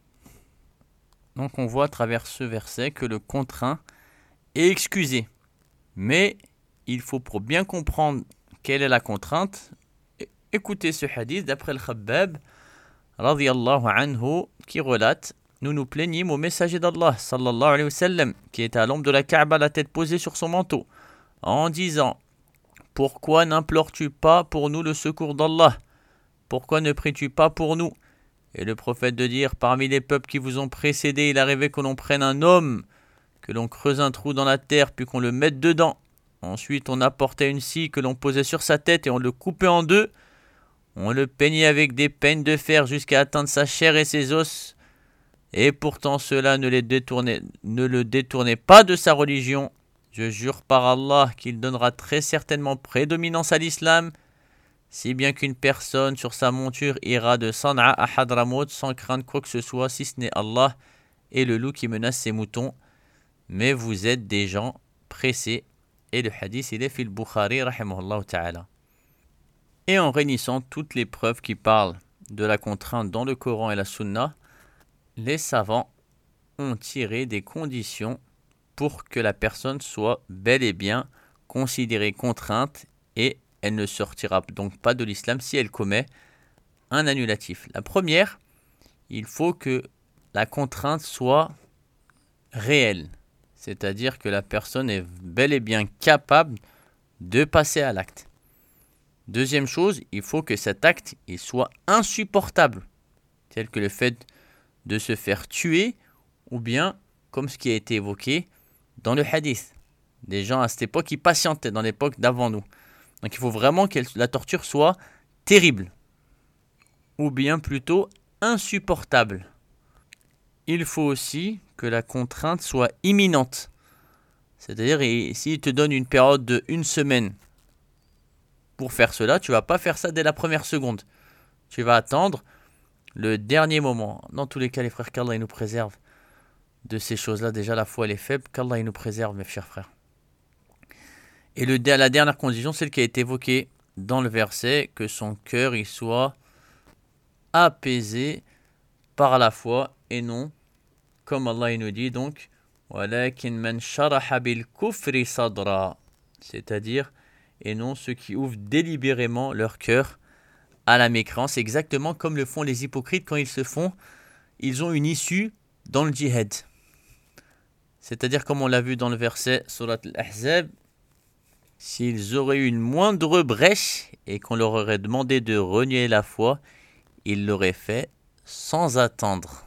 Donc on voit à travers ce verset que le contraint est excusé. Mais il faut, pour bien comprendre quelle est la contrainte, écoutez ce hadith d'après le Khabbab radiyallahu anhu qui relate: nous nous plaignîmes au messager d'Allah sallallahu alayhi wa sallam qui était à l'ombre de la Kaaba, la tête posée sur son manteau, en disant: pourquoi n'implores-tu pas pour nous le secours d'Allah? Pourquoi ne pries-tu pas pour nous? Et le prophète de dire: parmi les peuples qui vous ont précédés, il arrivait que l'on prenne un homme, que l'on creuse un trou dans la terre, puis qu'on le mette dedans. Ensuite, on apportait une scie que l'on posait sur sa tête et on le coupait en deux. On le peignait avec des peignes de fer jusqu'à atteindre sa chair et ses os. Et pourtant, cela ne le détournait pas de sa religion. Je jure par Allah qu'il donnera très certainement prédominance à l'islam, si bien qu'une personne sur sa monture ira de San'a à Hadramaut sans craindre quoi que ce soit, si ce n'est Allah et le loup qui menace ses moutons. Mais vous êtes des gens pressés. Et le hadith, il est fil Bukhari, rahimahullah ta'ala. Et en réunissant toutes les preuves qui parlent de la contrainte dans le Coran et la Sunna, les savants ont tiré des conditions pour que la personne soit bel et bien considérée contrainte et elle ne sortira donc pas de l'islam si elle commet un annulatif. La première, il faut que la contrainte soit réelle, c'est-à-dire que la personne est bel et bien capable de passer à l'acte. Deuxième chose, il faut que cet acte il soit insupportable, tel que le fait de se faire tuer ou bien comme ce qui a été évoqué dans le hadith. Des gens à cette époque qui patientaient dans l'époque d'avant nous. Donc il faut vraiment que la torture soit terrible ou bien plutôt insupportable. Il faut aussi que la contrainte soit imminente. C'est-à-dire, s'il te donne une période de 1 semaine pour faire cela, tu ne vas pas faire ça dès la première seconde. Tu vas attendre le dernier moment. Dans tous les cas, les frères, qu'Allah nous préserve de ces choses-là. Déjà, la foi, elle est faible. Qu'Allah nous préserve, mes chers frères. Et la dernière condition, celle qui a été évoquée dans le verset, que son cœur il soit apaisé par la foi et non, comme Allah il nous dit donc, walakin man sharaha bil kufri sadra, c'est-à-dire, et non ceux qui ouvrent délibérément leur cœur à la mécréance, exactement comme le font les hypocrites quand ils ont une issue dans le djihad. C'est-à-dire, comme on l'a vu dans le verset Surat Al-Ahzab, s'ils auraient eu une moindre brèche et qu'on leur aurait demandé de renier la foi, ils l'auraient fait sans attendre.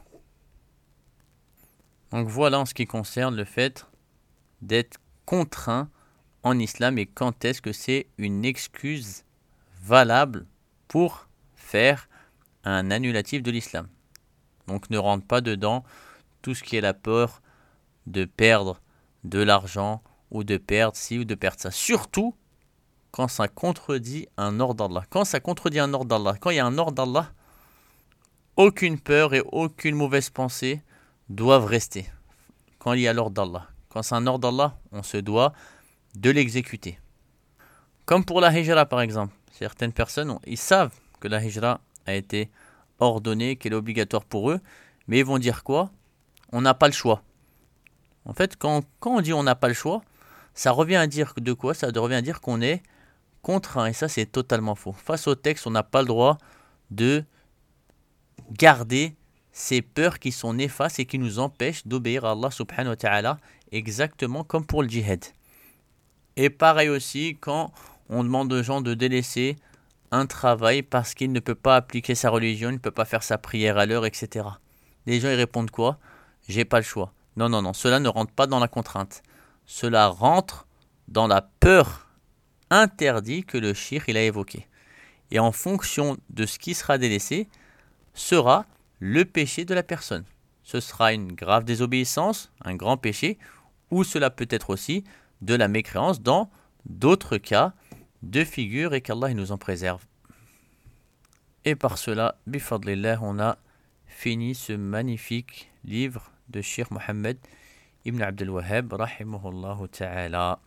Donc voilà en ce qui concerne le fait d'être contraint en islam et quand est-ce que c'est une excuse valable pour faire un annulatif de l'islam. Donc ne rentre pas dedans tout ce qui est la peur de perdre de l'argent ou de perdre ci ou de perdre ça. Surtout quand ça contredit un ordre d'Allah. Quand ça contredit un ordre d'Allah, quand il y a un ordre d'Allah, aucune peur et aucune mauvaise pensée doivent rester. Quand il y a l'ordre d'Allah. Quand c'est un ordre d'Allah, on se doit de l'exécuter. Comme pour la hijra par exemple. Certaines personnes, ils savent que la hijra a été ordonnée, qu'elle est obligatoire pour eux, mais ils vont dire quoi? On n'a pas le choix. En fait, quand on dit on n'a pas le choix, ça revient à dire de quoi? Ça revient à dire qu'on est contraint. Et ça, c'est totalement faux. Face au texte, on n'a pas le droit de garder ces peurs qui sont néfastes et qui nous empêchent d'obéir à Allah subhanahu wa ta'ala, exactement comme pour le djihad. Et pareil aussi quand on demande aux gens de délaisser un travail parce qu'il ne peut pas appliquer sa religion, il ne peut pas faire sa prière à l'heure, etc. Les gens ils répondent quoi? J'ai pas le choix. Non, non, non, cela ne rentre pas dans la contrainte. Cela rentre dans la peur interdite que le shir il a évoqué. Et en fonction de ce qui sera délaissé, sera le péché de la personne. Ce sera une grave désobéissance, un grand péché, ou cela peut être aussi de la mécréance dans d'autres cas de figure et qu'Allah nous en préserve. Et par cela, bifadlillah, on a fini ce magnifique livre de Cheikh Mohammed ibn Abdel Wahhab, rahimahullah ta'ala.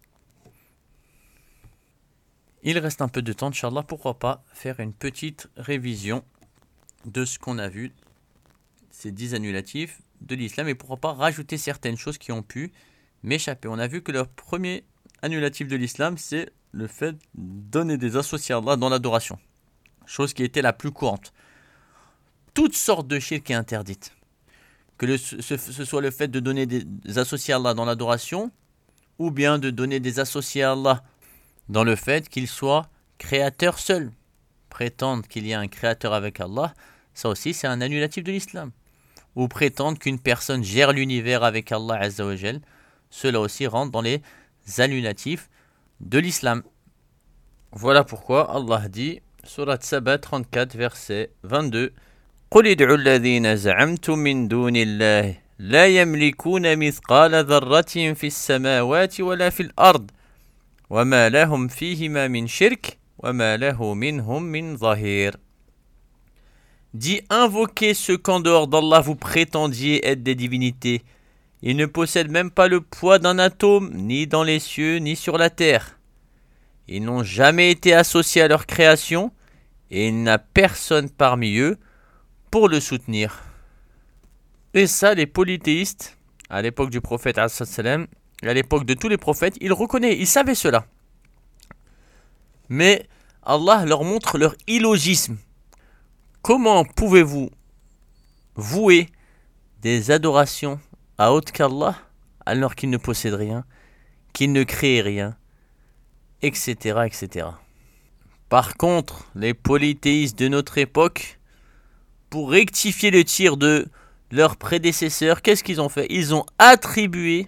Il reste un peu de temps, Inch'Allah, pourquoi pas faire une petite révision de ce qu'on a vu, ces 10 annulatifs de l'islam, et pourquoi pas rajouter certaines choses qui ont pu m'échapper. On a vu que le premier annulatif de l'islam, c'est le fait de donner des associés à Allah dans l'adoration. Chose qui était la plus courante. Toutes sortes de shirk est interdite. Que ce soit le fait de donner des associés à Allah dans l'adoration, ou bien de donner des associés à Allah dans le fait qu'il soit créateur seul. Prétendre qu'il y a un créateur avec Allah, ça aussi c'est un annulatif de l'islam. Ou prétendre qu'une personne gère l'univers avec Allah Azza wa Jal, cela aussi rentre dans les annulatifs de l'islam. Voilà pourquoi Allah dit, Surat Saba 34, verset 22, قُلِ ادْعُوا الَّذِينَ زَعَمْتُم مِّن دُونِ اللَّهِ لَا يَمْلِكُونَ مِثْقَالَ ذَرَّةٍ فِي السَّمَاوَاتِ وَلَا فِي الْأَرْضِ وَمَا لَهُمْ فِيهِمَا مِنْ شِرْكٍ وَمَا لَهُ مِنْهُمْ مِنْ ظَهِيرٍ. Dit, invoquez ceux qu'en dehors d'Allah vous prétendiez être des divinités. Ils ne possèdent même pas le poids d'un atome, ni dans les cieux, ni sur la terre. Ils n'ont jamais été associés à leur création, et il n'y a personne parmi eux pour le soutenir. Et ça, les polythéistes, à l'époque du prophète ﷺ, et à l'époque de tous les prophètes, ils reconnaissaient, ils savaient cela. Mais Allah leur montre leur illogisme. Comment pouvez-vous vouer des adorations à autre qu'Allah alors qu'il ne possède rien, qu'il ne crée rien, etc., etc. Par contre, les polythéistes de notre époque, pour rectifier le tir de leurs prédécesseurs, qu'est-ce qu'ils ont fait? Ils ont attribué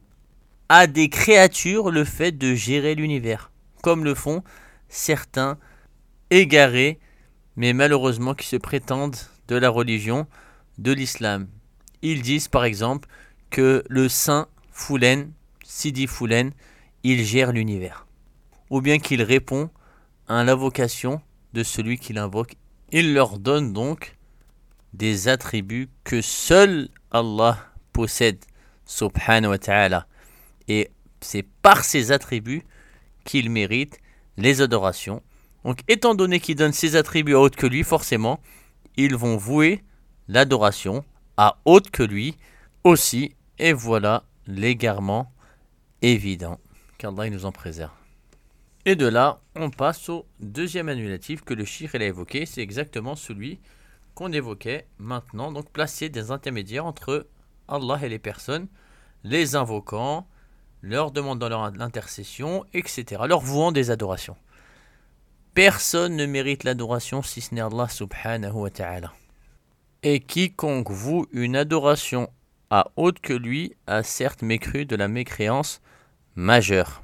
à des créatures le fait de gérer l'univers, comme le font certains égarés, mais malheureusement qui se prétendent de la religion de l'islam. Ils disent par exemple que le saint Foulen, Sidi Foulen, il gère l'univers. Ou bien qu'il répond à l'invocation de celui qui l'invoque. Il leur donne donc des attributs que seul Allah possède, subhanahu wa ta'ala. Et c'est par ces attributs qu'il mérite les adorations. Donc étant donné qu'il donne ses attributs à autre que lui, forcément, ils vont vouer l'adoration à autre que lui aussi. Et voilà l'égarement évident. Qu'Allah nous en préserve. Et de là, on passe au deuxième annulatif que le cheikh a évoqué. C'est exactement celui qu'on évoquait maintenant. Donc placer des intermédiaires entre Allah et les personnes, les invoquant, leur demandant l'intercession, etc. Leur vouant des adorations. Personne ne mérite l'adoration si ce n'est Allah subhanahu wa ta'ala. Et quiconque voue une adoration à autre que lui a certes mécru de la mécréance majeure.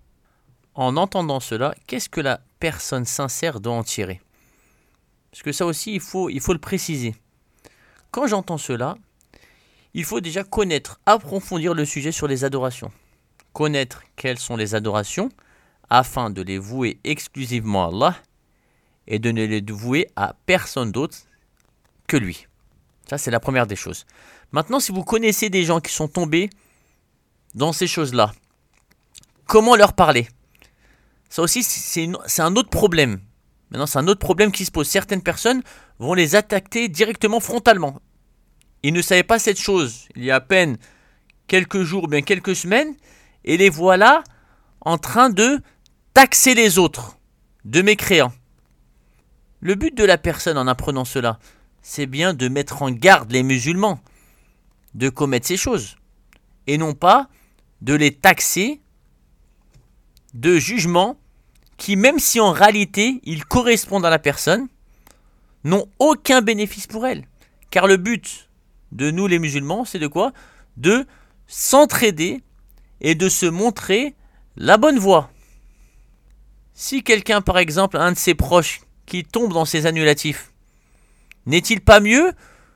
En entendant cela, qu'est-ce que la personne sincère doit en tirer? Parce que ça aussi, il faut le préciser. Quand j'entends cela, il faut déjà connaître, approfondir le sujet sur les adorations. Connaître quelles sont les adorations, afin de les vouer exclusivement à Allah et de ne les vouer à personne d'autre que lui. Ça, c'est la première des choses. Maintenant, si vous connaissez des gens qui sont tombés dans ces choses-là, comment leur parler? Ça aussi, c'est un autre problème. Maintenant, c'est un autre problème qui se pose. Certaines personnes vont les attaquer directement frontalement. Ils ne savaient pas cette chose il y a à peine quelques jours, bien quelques semaines, et les voilà en train de taxer les autres de mécréants. Le but de la personne en apprenant cela, c'est bien de mettre en garde les musulmans de commettre ces choses, et non pas de les taxer de jugements qui, même si en réalité ils correspondent à la personne, n'ont aucun bénéfice pour elle. Car le but de nous les musulmans, c'est de quoi? De s'entraider et de se montrer la bonne voie. Si quelqu'un, par exemple, un de ses proches, qui tombe dans ces annulatifs, n'est-il pas mieux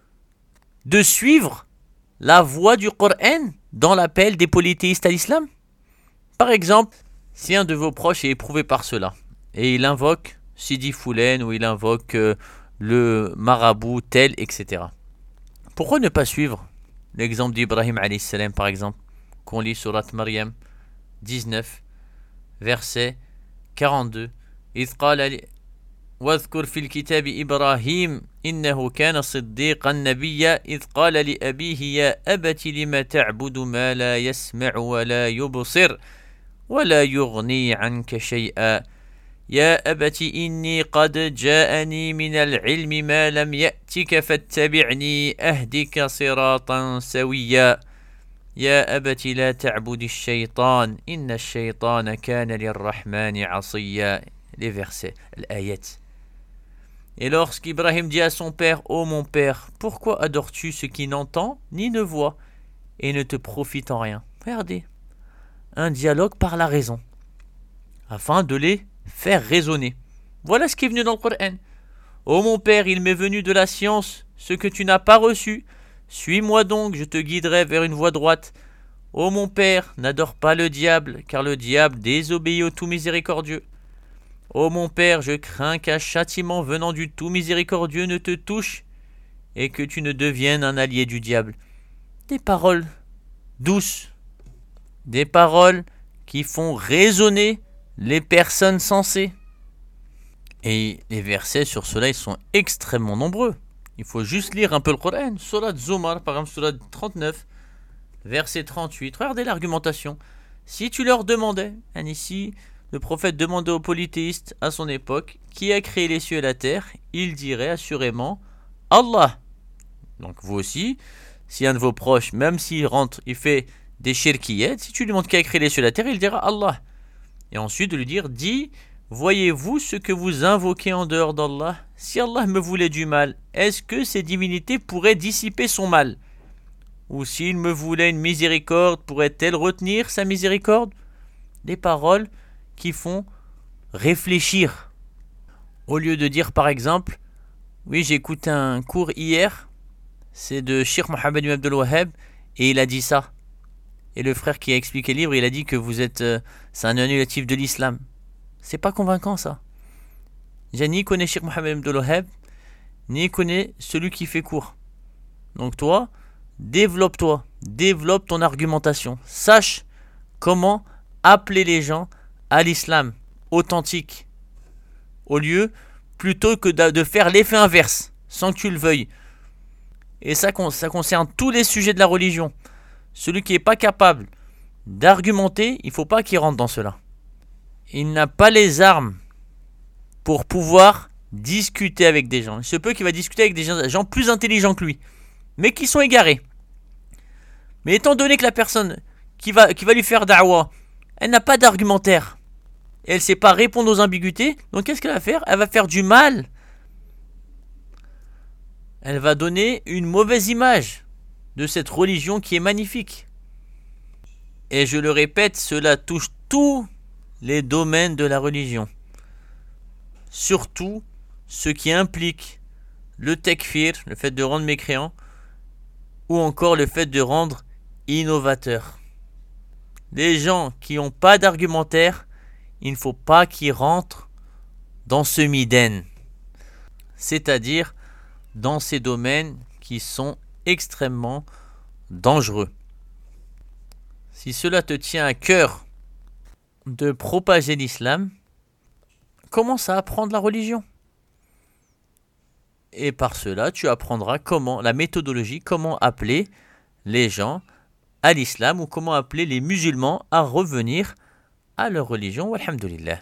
de suivre la voie du Coran dans l'appel des polythéistes à l'islam? Par exemple, si un de vos proches est éprouvé par cela, et il invoque Sidi Foulen, ou il invoque le marabout tel, etc. Pourquoi ne pas suivre l'exemple d'Ibrahim alayhi salam, par exemple, qu'on lit sur Maryam 19, verset 42. إذ قال واذكر في الكتاب إبراهيم إنه كان صديقا نبيا إذ قال لأبيه يا أبت لم تعبد ما لا يسمع ولا يبصر ولا يغني عنك شيئا يا أبت إني قد جاءني من العلم ما لم يأتك فاتبعني أهدك صراطا سويا يا أبت لا تعبد الشيطان إن الشيطان كان للرحمن عصيا. Les versets, l'ayat. Et lorsqu'Ibrahim dit à son père, ô mon père, pourquoi adores-tu ce qui n'entend ni ne voit et ne te profite en rien? Regardez, un dialogue par la raison, afin de les faire raisonner. Voilà ce qui est venu dans le Coran. Ô mon père, il m'est venu de la science ce que tu n'as pas reçu. Suis-moi donc, je te guiderai vers une voie droite. Ô mon père, n'adore pas le diable, car le diable désobéit au tout miséricordieux. Ô mon père, je crains qu'un châtiment venant du tout miséricordieux ne te touche et que tu ne deviennes un allié du diable. Des paroles douces, des paroles qui font raisonner les personnes sensées. Et les versets sur cela, ils sont extrêmement nombreux. Il faut juste lire un peu le Coran. Surat Zumar, par exemple, surat 39, verset 38. Regardez l'argumentation. Si tu leur demandais, ici, le prophète demandait aux polythéistes à son époque, qui a créé les cieux et la terre, il dirait assurément Allah. Donc vous aussi, si un de vos proches, même s'il rentre, il fait des shirkiyat, si tu lui demandes qui a créé les cieux et la terre, il dira Allah. Et ensuite de lui dire, dis, voyez-vous ce que vous invoquez en dehors d'Allah? Si Allah me voulait du mal, est-ce que ces divinités pourraient dissiper son mal? Ou s'il me voulait une miséricorde, pourrait-elle retenir sa miséricorde? Des paroles qui font réfléchir. Au lieu de dire par exemple, oui, j'ai écouté un cours hier, c'est de Cheikh Mohammed ibn Abdul Wahhab, et il a dit ça. Et le frère qui a expliqué le livre, il a dit que vous êtes, c'est un annulatif de l'islam. C'est pas convaincant ça. J'ai ni connais Cheikh Mohammed ibn Abdul Wahhab, ni connais celui qui fait cours. Donc toi, développe ton argumentation. Sache comment appeler les gens à l'islam authentique, plutôt que de faire l'effet inverse, sans que tu le veuilles. Et ça concerne tous les sujets de la religion. Celui qui n'est pas capable d'argumenter, il ne faut pas qu'il rentre dans cela. Il n'a pas les armes pour pouvoir discuter avec des gens. Il se peut qu'il va discuter avec des gens plus intelligents que lui, mais qui sont égarés. Mais étant donné que la personne qui va lui faire da'wa, elle n'a pas d'argumentaire, et elle ne sait pas répondre aux ambiguïtés, donc qu'est-ce qu'elle va faire? Elle va faire du mal. Elle va donner une mauvaise image de cette religion qui est magnifique. Et je le répète, cela touche tous les domaines de la religion. Surtout ce qui implique le takfir, le fait de rendre mécréant, ou encore le fait de rendre innovateur. Les gens qui n'ont pas d'argumentaire, il ne faut pas qu'ils rentrent dans ce miden, c'est-à-dire dans ces domaines qui sont extrêmement dangereux. Si cela te tient à cœur de propager l'islam, commence à apprendre la religion. Et par cela, tu apprendras la méthodologie, comment appeler les gens à l'islam ou comment appeler les musulmans à revenir à leur religion. Walhamdulillah.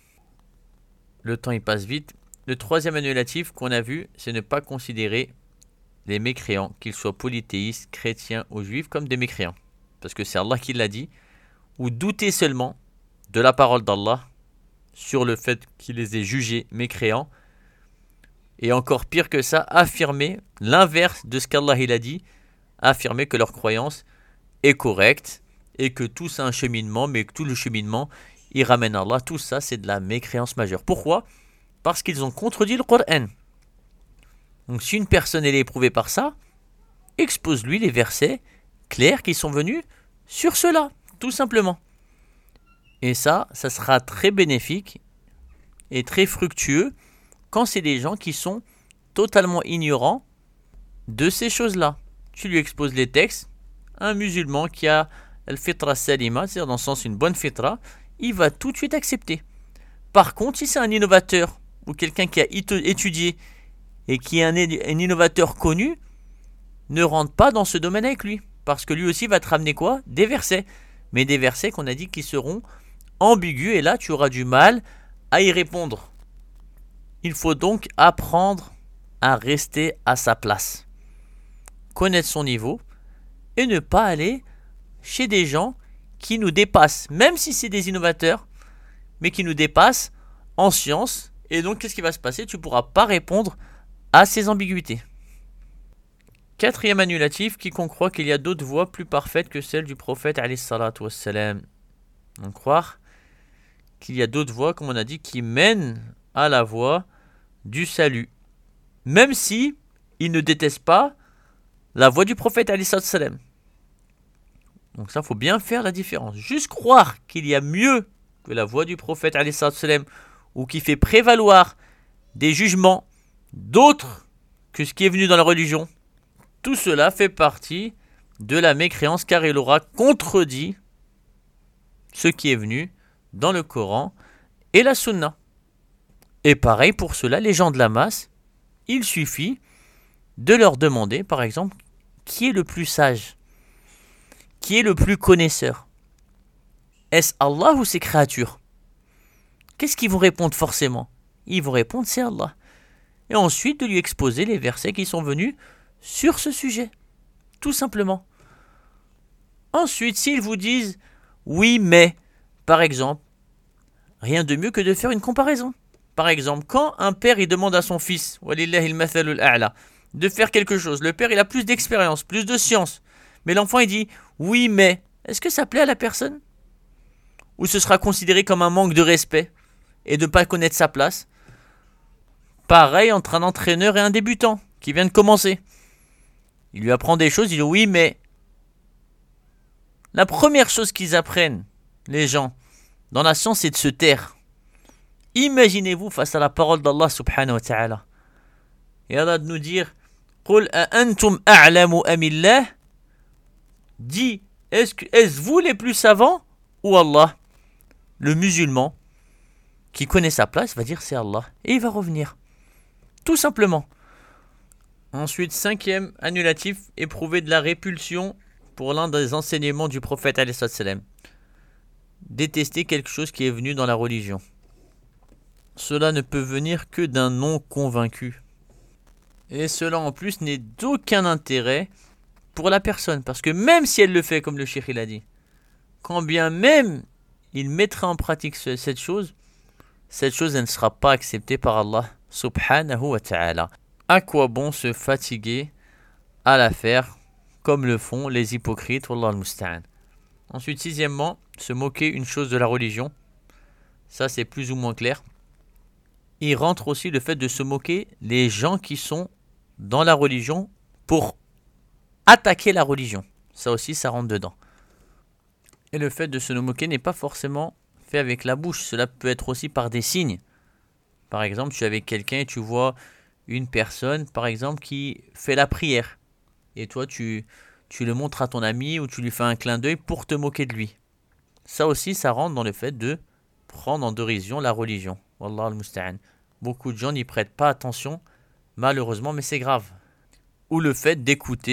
Le temps il passe vite. Le troisième annulatif qu'on a vu, c'est ne pas considérer les mécréants, qu'ils soient polythéistes, chrétiens ou juifs, comme des mécréants. Parce que c'est Allah qui l'a dit. Ou douter seulement de la parole d'Allah sur le fait qu'il les ait jugés mécréants. Et encore pire que ça, affirmer l'inverse de ce qu'Allah il a dit, affirmer que leur croyance est correcte et que tout c'est un cheminement, mais que tout le cheminement il ramène à Allah. Tout ça c'est de la mécréance majeure. Pourquoi ? Parce qu'ils ont contredit le Coran. Donc si une personne elle est éprouvée par ça, expose-lui les versets clairs qui sont venus sur cela, tout simplement. Et ça sera très bénéfique et très fructueux quand c'est des gens qui sont totalement ignorants de ces choses-là. Tu lui exposes les textes. Un musulman qui a le fitra salima, c'est-à-dire dans le sens une bonne fitra, il va tout de suite accepter. Par contre, si c'est un innovateur ou quelqu'un qui a étudié et qui est un innovateur connu, ne rentre pas dans ce domaine avec lui. Parce que lui aussi va te ramener quoi ? Des versets. Mais des versets qu'on a dit qui seront ambigus et là tu auras du mal à y répondre. Il faut donc apprendre à rester à sa place. Connaître son niveau et ne pas aller chez des gens qui nous dépassent, même si c'est des innovateurs, mais qui nous dépassent en science. Et donc, qu'est-ce qui va se passer ? Tu ne pourras pas répondre à ces ambiguïtés. Quatrième annulatif, quiconque croit qu'il y a d'autres voies plus parfaites que celle du prophète alayhi salatu wassalam. Donc, croire qu'il y a d'autres voies, comme on a dit, qui mènent à la voie du salut. Même si il ne déteste pas la voie du prophète alayhi salatu wassalam. Donc ça, il faut bien faire la différence. Juste croire qu'il y a mieux que la voie du prophète alayhi salatu wassalam, ou qui fait prévaloir des jugements d'autres que ce qui est venu dans la religion, tout cela fait partie de la mécréance car il aura contredit ce qui est venu dans le Coran et la Sunna. Et pareil pour cela, les gens de la masse, il suffit de leur demander, par exemple, qui est le plus sage ? Qui est le plus connaisseur ? Est-ce Allah ou ses créatures ? Qu'est-ce qu'ils vont répondre forcément ? Ils vont répondre c'est Allah. Et ensuite de lui exposer les versets qui sont venus sur ce sujet. Tout simplement. Ensuite, s'ils vous disent oui mais, par exemple, rien de mieux que de faire une comparaison. Par exemple, quand un père il demande à son fils, walillahil mathalul a'la, de faire quelque chose, le père il a plus d'expérience, plus de science, mais l'enfant il dit oui mais, est-ce que ça plaît à la personne ? Ou ce sera considéré comme un manque de respect et de ne pas connaître sa place ? Pareil entre un entraîneur et un débutant qui vient de commencer. Il lui apprend des choses, il dit oui mais. La première chose qu'ils apprennent, les gens, dans la science, c'est de se taire. Imaginez-vous face à la parole d'Allah subhanahu wa ta'ala. Et Allah de nous dire قُلْ أَأَنْتُمْ أَعْلَمُ أَمِ اللَّهِ. Dis, est-ce vous les plus savants ou Allah ? Le musulman qui connaît sa place va dire c'est Allah. Et il va revenir. Tout simplement. Ensuite, cinquième annulatif, éprouver de la répulsion pour l'un des enseignements du prophète alayhi salam. Détester quelque chose qui est venu dans la religion. Cela ne peut venir que d'un non convaincu. Et cela en plus n'est d'aucun intérêt pour la personne. Parce que même si elle le fait comme le cheikh il a dit, quand bien même il mettra en pratique cette chose elle ne sera pas acceptée par Allah subhanahu wa ta'ala. À quoi bon se fatiguer à la faire comme le font les hypocrites, wallah al-musta'an. Ensuite, sixièmement, se moquer une chose de la religion. Ça, c'est plus ou moins clair. Il rentre aussi le fait de se moquer les gens qui sont dans la religion pour attaquer la religion. Ça aussi, ça rentre dedans. Et le fait de se moquer n'est pas forcément fait avec la bouche. Cela peut être aussi par des signes. Par exemple, tu es avec quelqu'un et tu vois une personne, par exemple, qui fait la prière. Et toi, tu le montres à ton ami ou tu lui fais un clin d'œil pour te moquer de lui. Ça aussi, ça rentre dans le fait de prendre en dérision la religion. Wallah al-musta'an. Beaucoup de gens n'y prêtent pas attention, malheureusement, mais c'est grave. Ou le fait d'écouter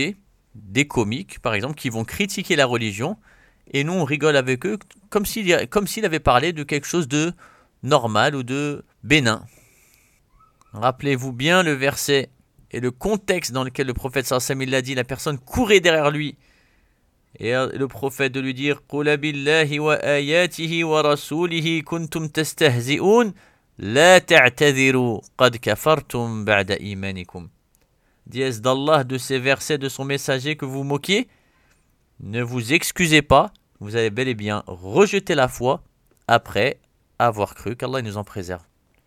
des comiques, par exemple, qui vont critiquer la religion, et nous on rigole avec eux comme s'il avait parlé de quelque chose de normal ou de bénin. Rappelez-vous bien le verset et le contexte dans lequel le prophète sallallahu alayhi wa sallam l'a dit, la personne courait derrière lui. Et le prophète de lui dire قُلَ بِاللَّهِ وَآيَاتِهِ وَرَسُولِهِ كُنْتُمْ تَسْتَهْزِئُونَ لَا تَعْتَذِرُوا قَدْ كَفَرْتُمْ بَعْدَ إِيمَانِكُمْ. Dis d'Allah, de ses versets, de son messager que vous moquiez, ne vous excusez pas, vous avez bel et bien rejeté la foi après avoir cru, qu'Allah nous en préserve.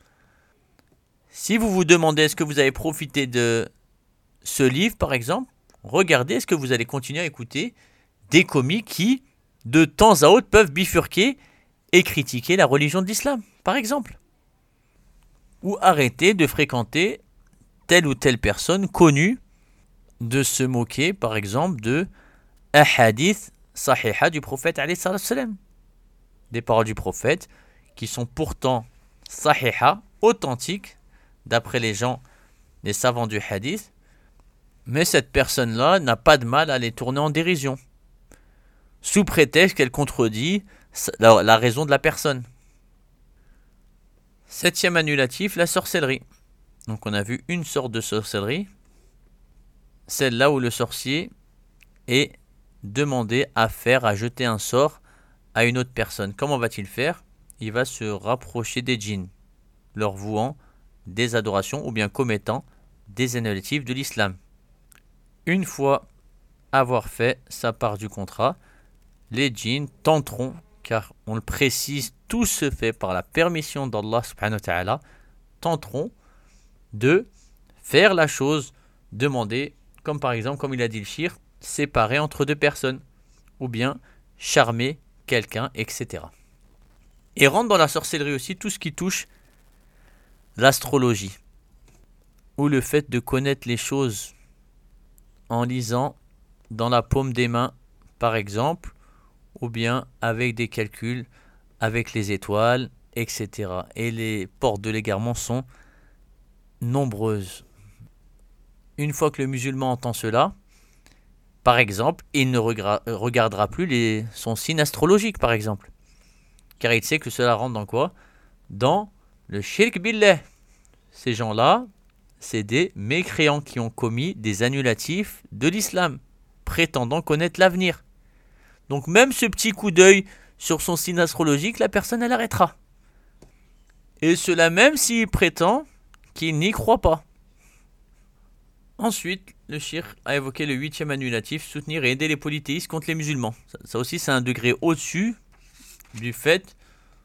Si vous vous demandez est-ce que vous avez profité de ce livre par exemple, regardez est-ce que vous allez continuer à écouter des comiques qui, de temps à autre, peuvent bifurquer et critiquer la religion de l'islam, par exemple. Ou arrêter de fréquenter telle ou telle personne connue, de se moquer, par exemple, de hadith sahiha du prophète alayhi salam. Des paroles du prophète qui sont pourtant sahiha, authentiques, d'après les gens, les savants du hadith, mais cette personne-là n'a pas de mal à les tourner en dérision, sous prétexte qu'elle contredit la raison de la personne. 7e annulatif, la sorcellerie. Donc on a vu une sorte de sorcellerie, celle-là où le sorcier est demandé à jeter un sort à une autre personne. Comment va-t-il faire? Il va se rapprocher des djinns, leur vouant des adorations ou bien commettant des annulatifs de l'islam. Une fois avoir fait sa part du contrat, les djinns tenteront, car on le précise, tout se fait par la permission d'Allah subhanahu wa ta'ala, tenteront de faire la chose demandée, comme par exemple, comme il a dit le shir, séparer entre deux personnes, ou bien charmer quelqu'un, etc. Et rentre dans la sorcellerie aussi tout ce qui touche l'astrologie, ou le fait de connaître les choses en lisant dans la paume des mains, par exemple, ou bien avec des calculs, avec les étoiles, etc. Et les portes de l'égarement sont nombreuses. Une fois que le musulman entend cela, par exemple, il ne regardera plus son signe astrologique, par exemple. Car il sait que cela rentre dans quoi? Dans le shirk billah. Ces gens-là, c'est des mécréants qui ont commis des annulatifs de l'islam, prétendant connaître l'avenir. Donc même ce petit coup d'œil sur son signe astrologique, la personne, elle arrêtera. Et cela même s'il prétend qu'il n'y croit pas. Ensuite, le shir a évoqué le 8e annulatif, soutenir et aider les polythéistes contre les musulmans. Ça aussi, c'est un degré au-dessus du fait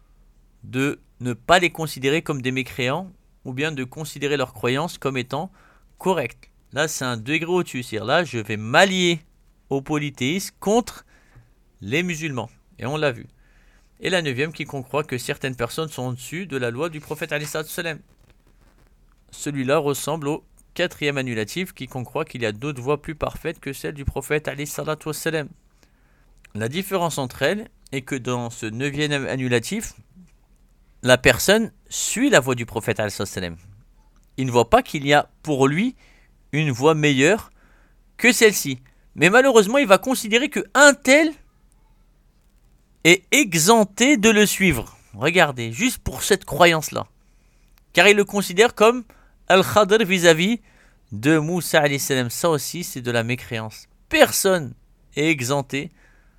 de ne pas les considérer comme des mécréants ou bien de considérer leurs croyances comme étant correctes. Là, c'est un degré au-dessus. C'est-à-dire là, je vais m'allier aux polythéistes contre les musulmans. Et on l'a vu. Et la 9e, quiconque croit que certaines personnes sont au-dessus de la loi du prophète alayhi salam. Celui-là ressemble au 4e annulatif, quiconque croit qu'il y a d'autres voies plus parfaites que celle du prophète alayhi salam. La différence entre elles est que dans ce 9e annulatif, la personne suit la voie du prophète alayhi salam. Il ne voit pas qu'il y a pour lui une voie meilleure que celle-ci. Mais malheureusement, il va considérer qu'un tel est exempté de le suivre. Regardez, juste pour cette croyance-là. Car il le considère comme Al-Khadr vis-à-vis de Moussa alayhi salam. Ça aussi, c'est de la mécréance. Personne est exempté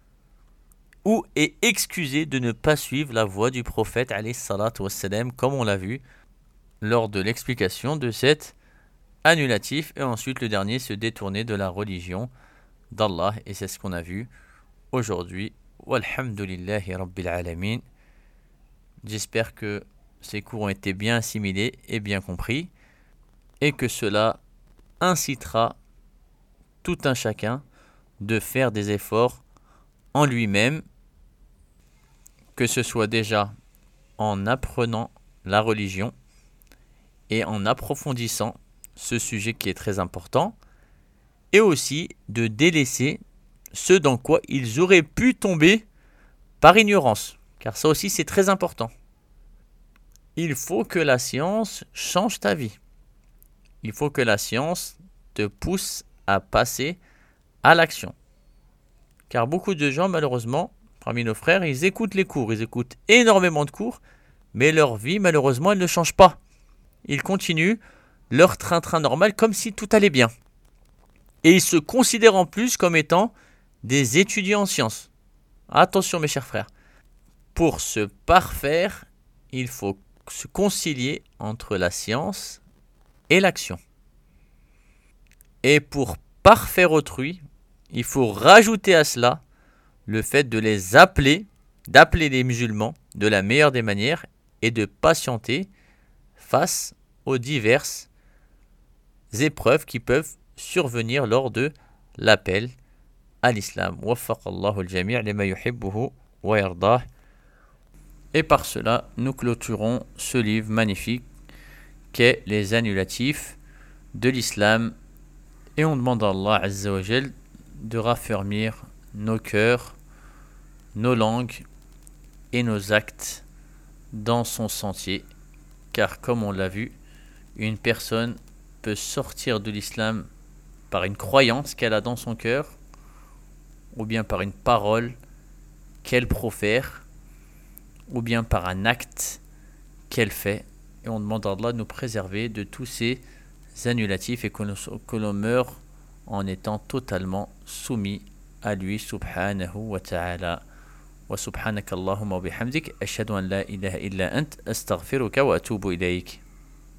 ou est excusé de ne pas suivre la voie du prophète alayhi salatu wassalam, comme on l'a vu lors de l'explication de cet annulatif. Et ensuite, le dernier, se détourner de la religion d'Allah. Et c'est ce qu'on a vu aujourd'hui. Walhamdulillahi Rabbil Alamin. J'espère que ces cours ont été bien assimilés et bien compris, et que cela incitera tout un chacun de faire des efforts en lui-même, que ce soit déjà en apprenant la religion et en approfondissant ce sujet qui est très important, et aussi de délaisser ce dans quoi ils auraient pu tomber par ignorance, car ça aussi c'est très important. Il faut que la science change ta vie. Il faut que la science te pousse à passer à l'action. Car beaucoup de gens, malheureusement, parmi nos frères, ils écoutent les cours, ils écoutent énormément de cours, mais leur vie, malheureusement, elle ne change pas. Ils continuent leur train-train normal comme si tout allait bien. Et ils se considèrent en plus comme étant des étudiants en sciences. Attention mes chers frères, pour se parfaire, il faut se concilier entre la science et l'action. Et pour parfaire autrui, il faut rajouter à cela le fait de les d'appeler les musulmans de la meilleure des manières et de patienter face aux diverses épreuves qui peuvent survenir lors de l'appel à l'islam. Waffaqallahu al-jami' lima yuhibbuhu wa yardah. Et par cela, nous clôturons ce livre magnifique qu'est les annulatifs de l'islam. Et on demande à Allah Azza wa Jal de raffermir nos cœurs, nos langues et nos actes dans son sentier. Car comme on l'a vu, une personne peut sortir de l'islam par une croyance qu'elle a dans son cœur, ou bien par une parole qu'elle profère, ou bien par un acte qu'elle fait. Et on demande à Allah de nous préserver de tous ces annulatifs et que l'on meure en étant totalement soumis à lui subhanahu wa ta'ala. Wa subhanaka Allahumma wa bihamdik ashhadu an la ilaha illa ant astaghfiruka wa atubu ilayk.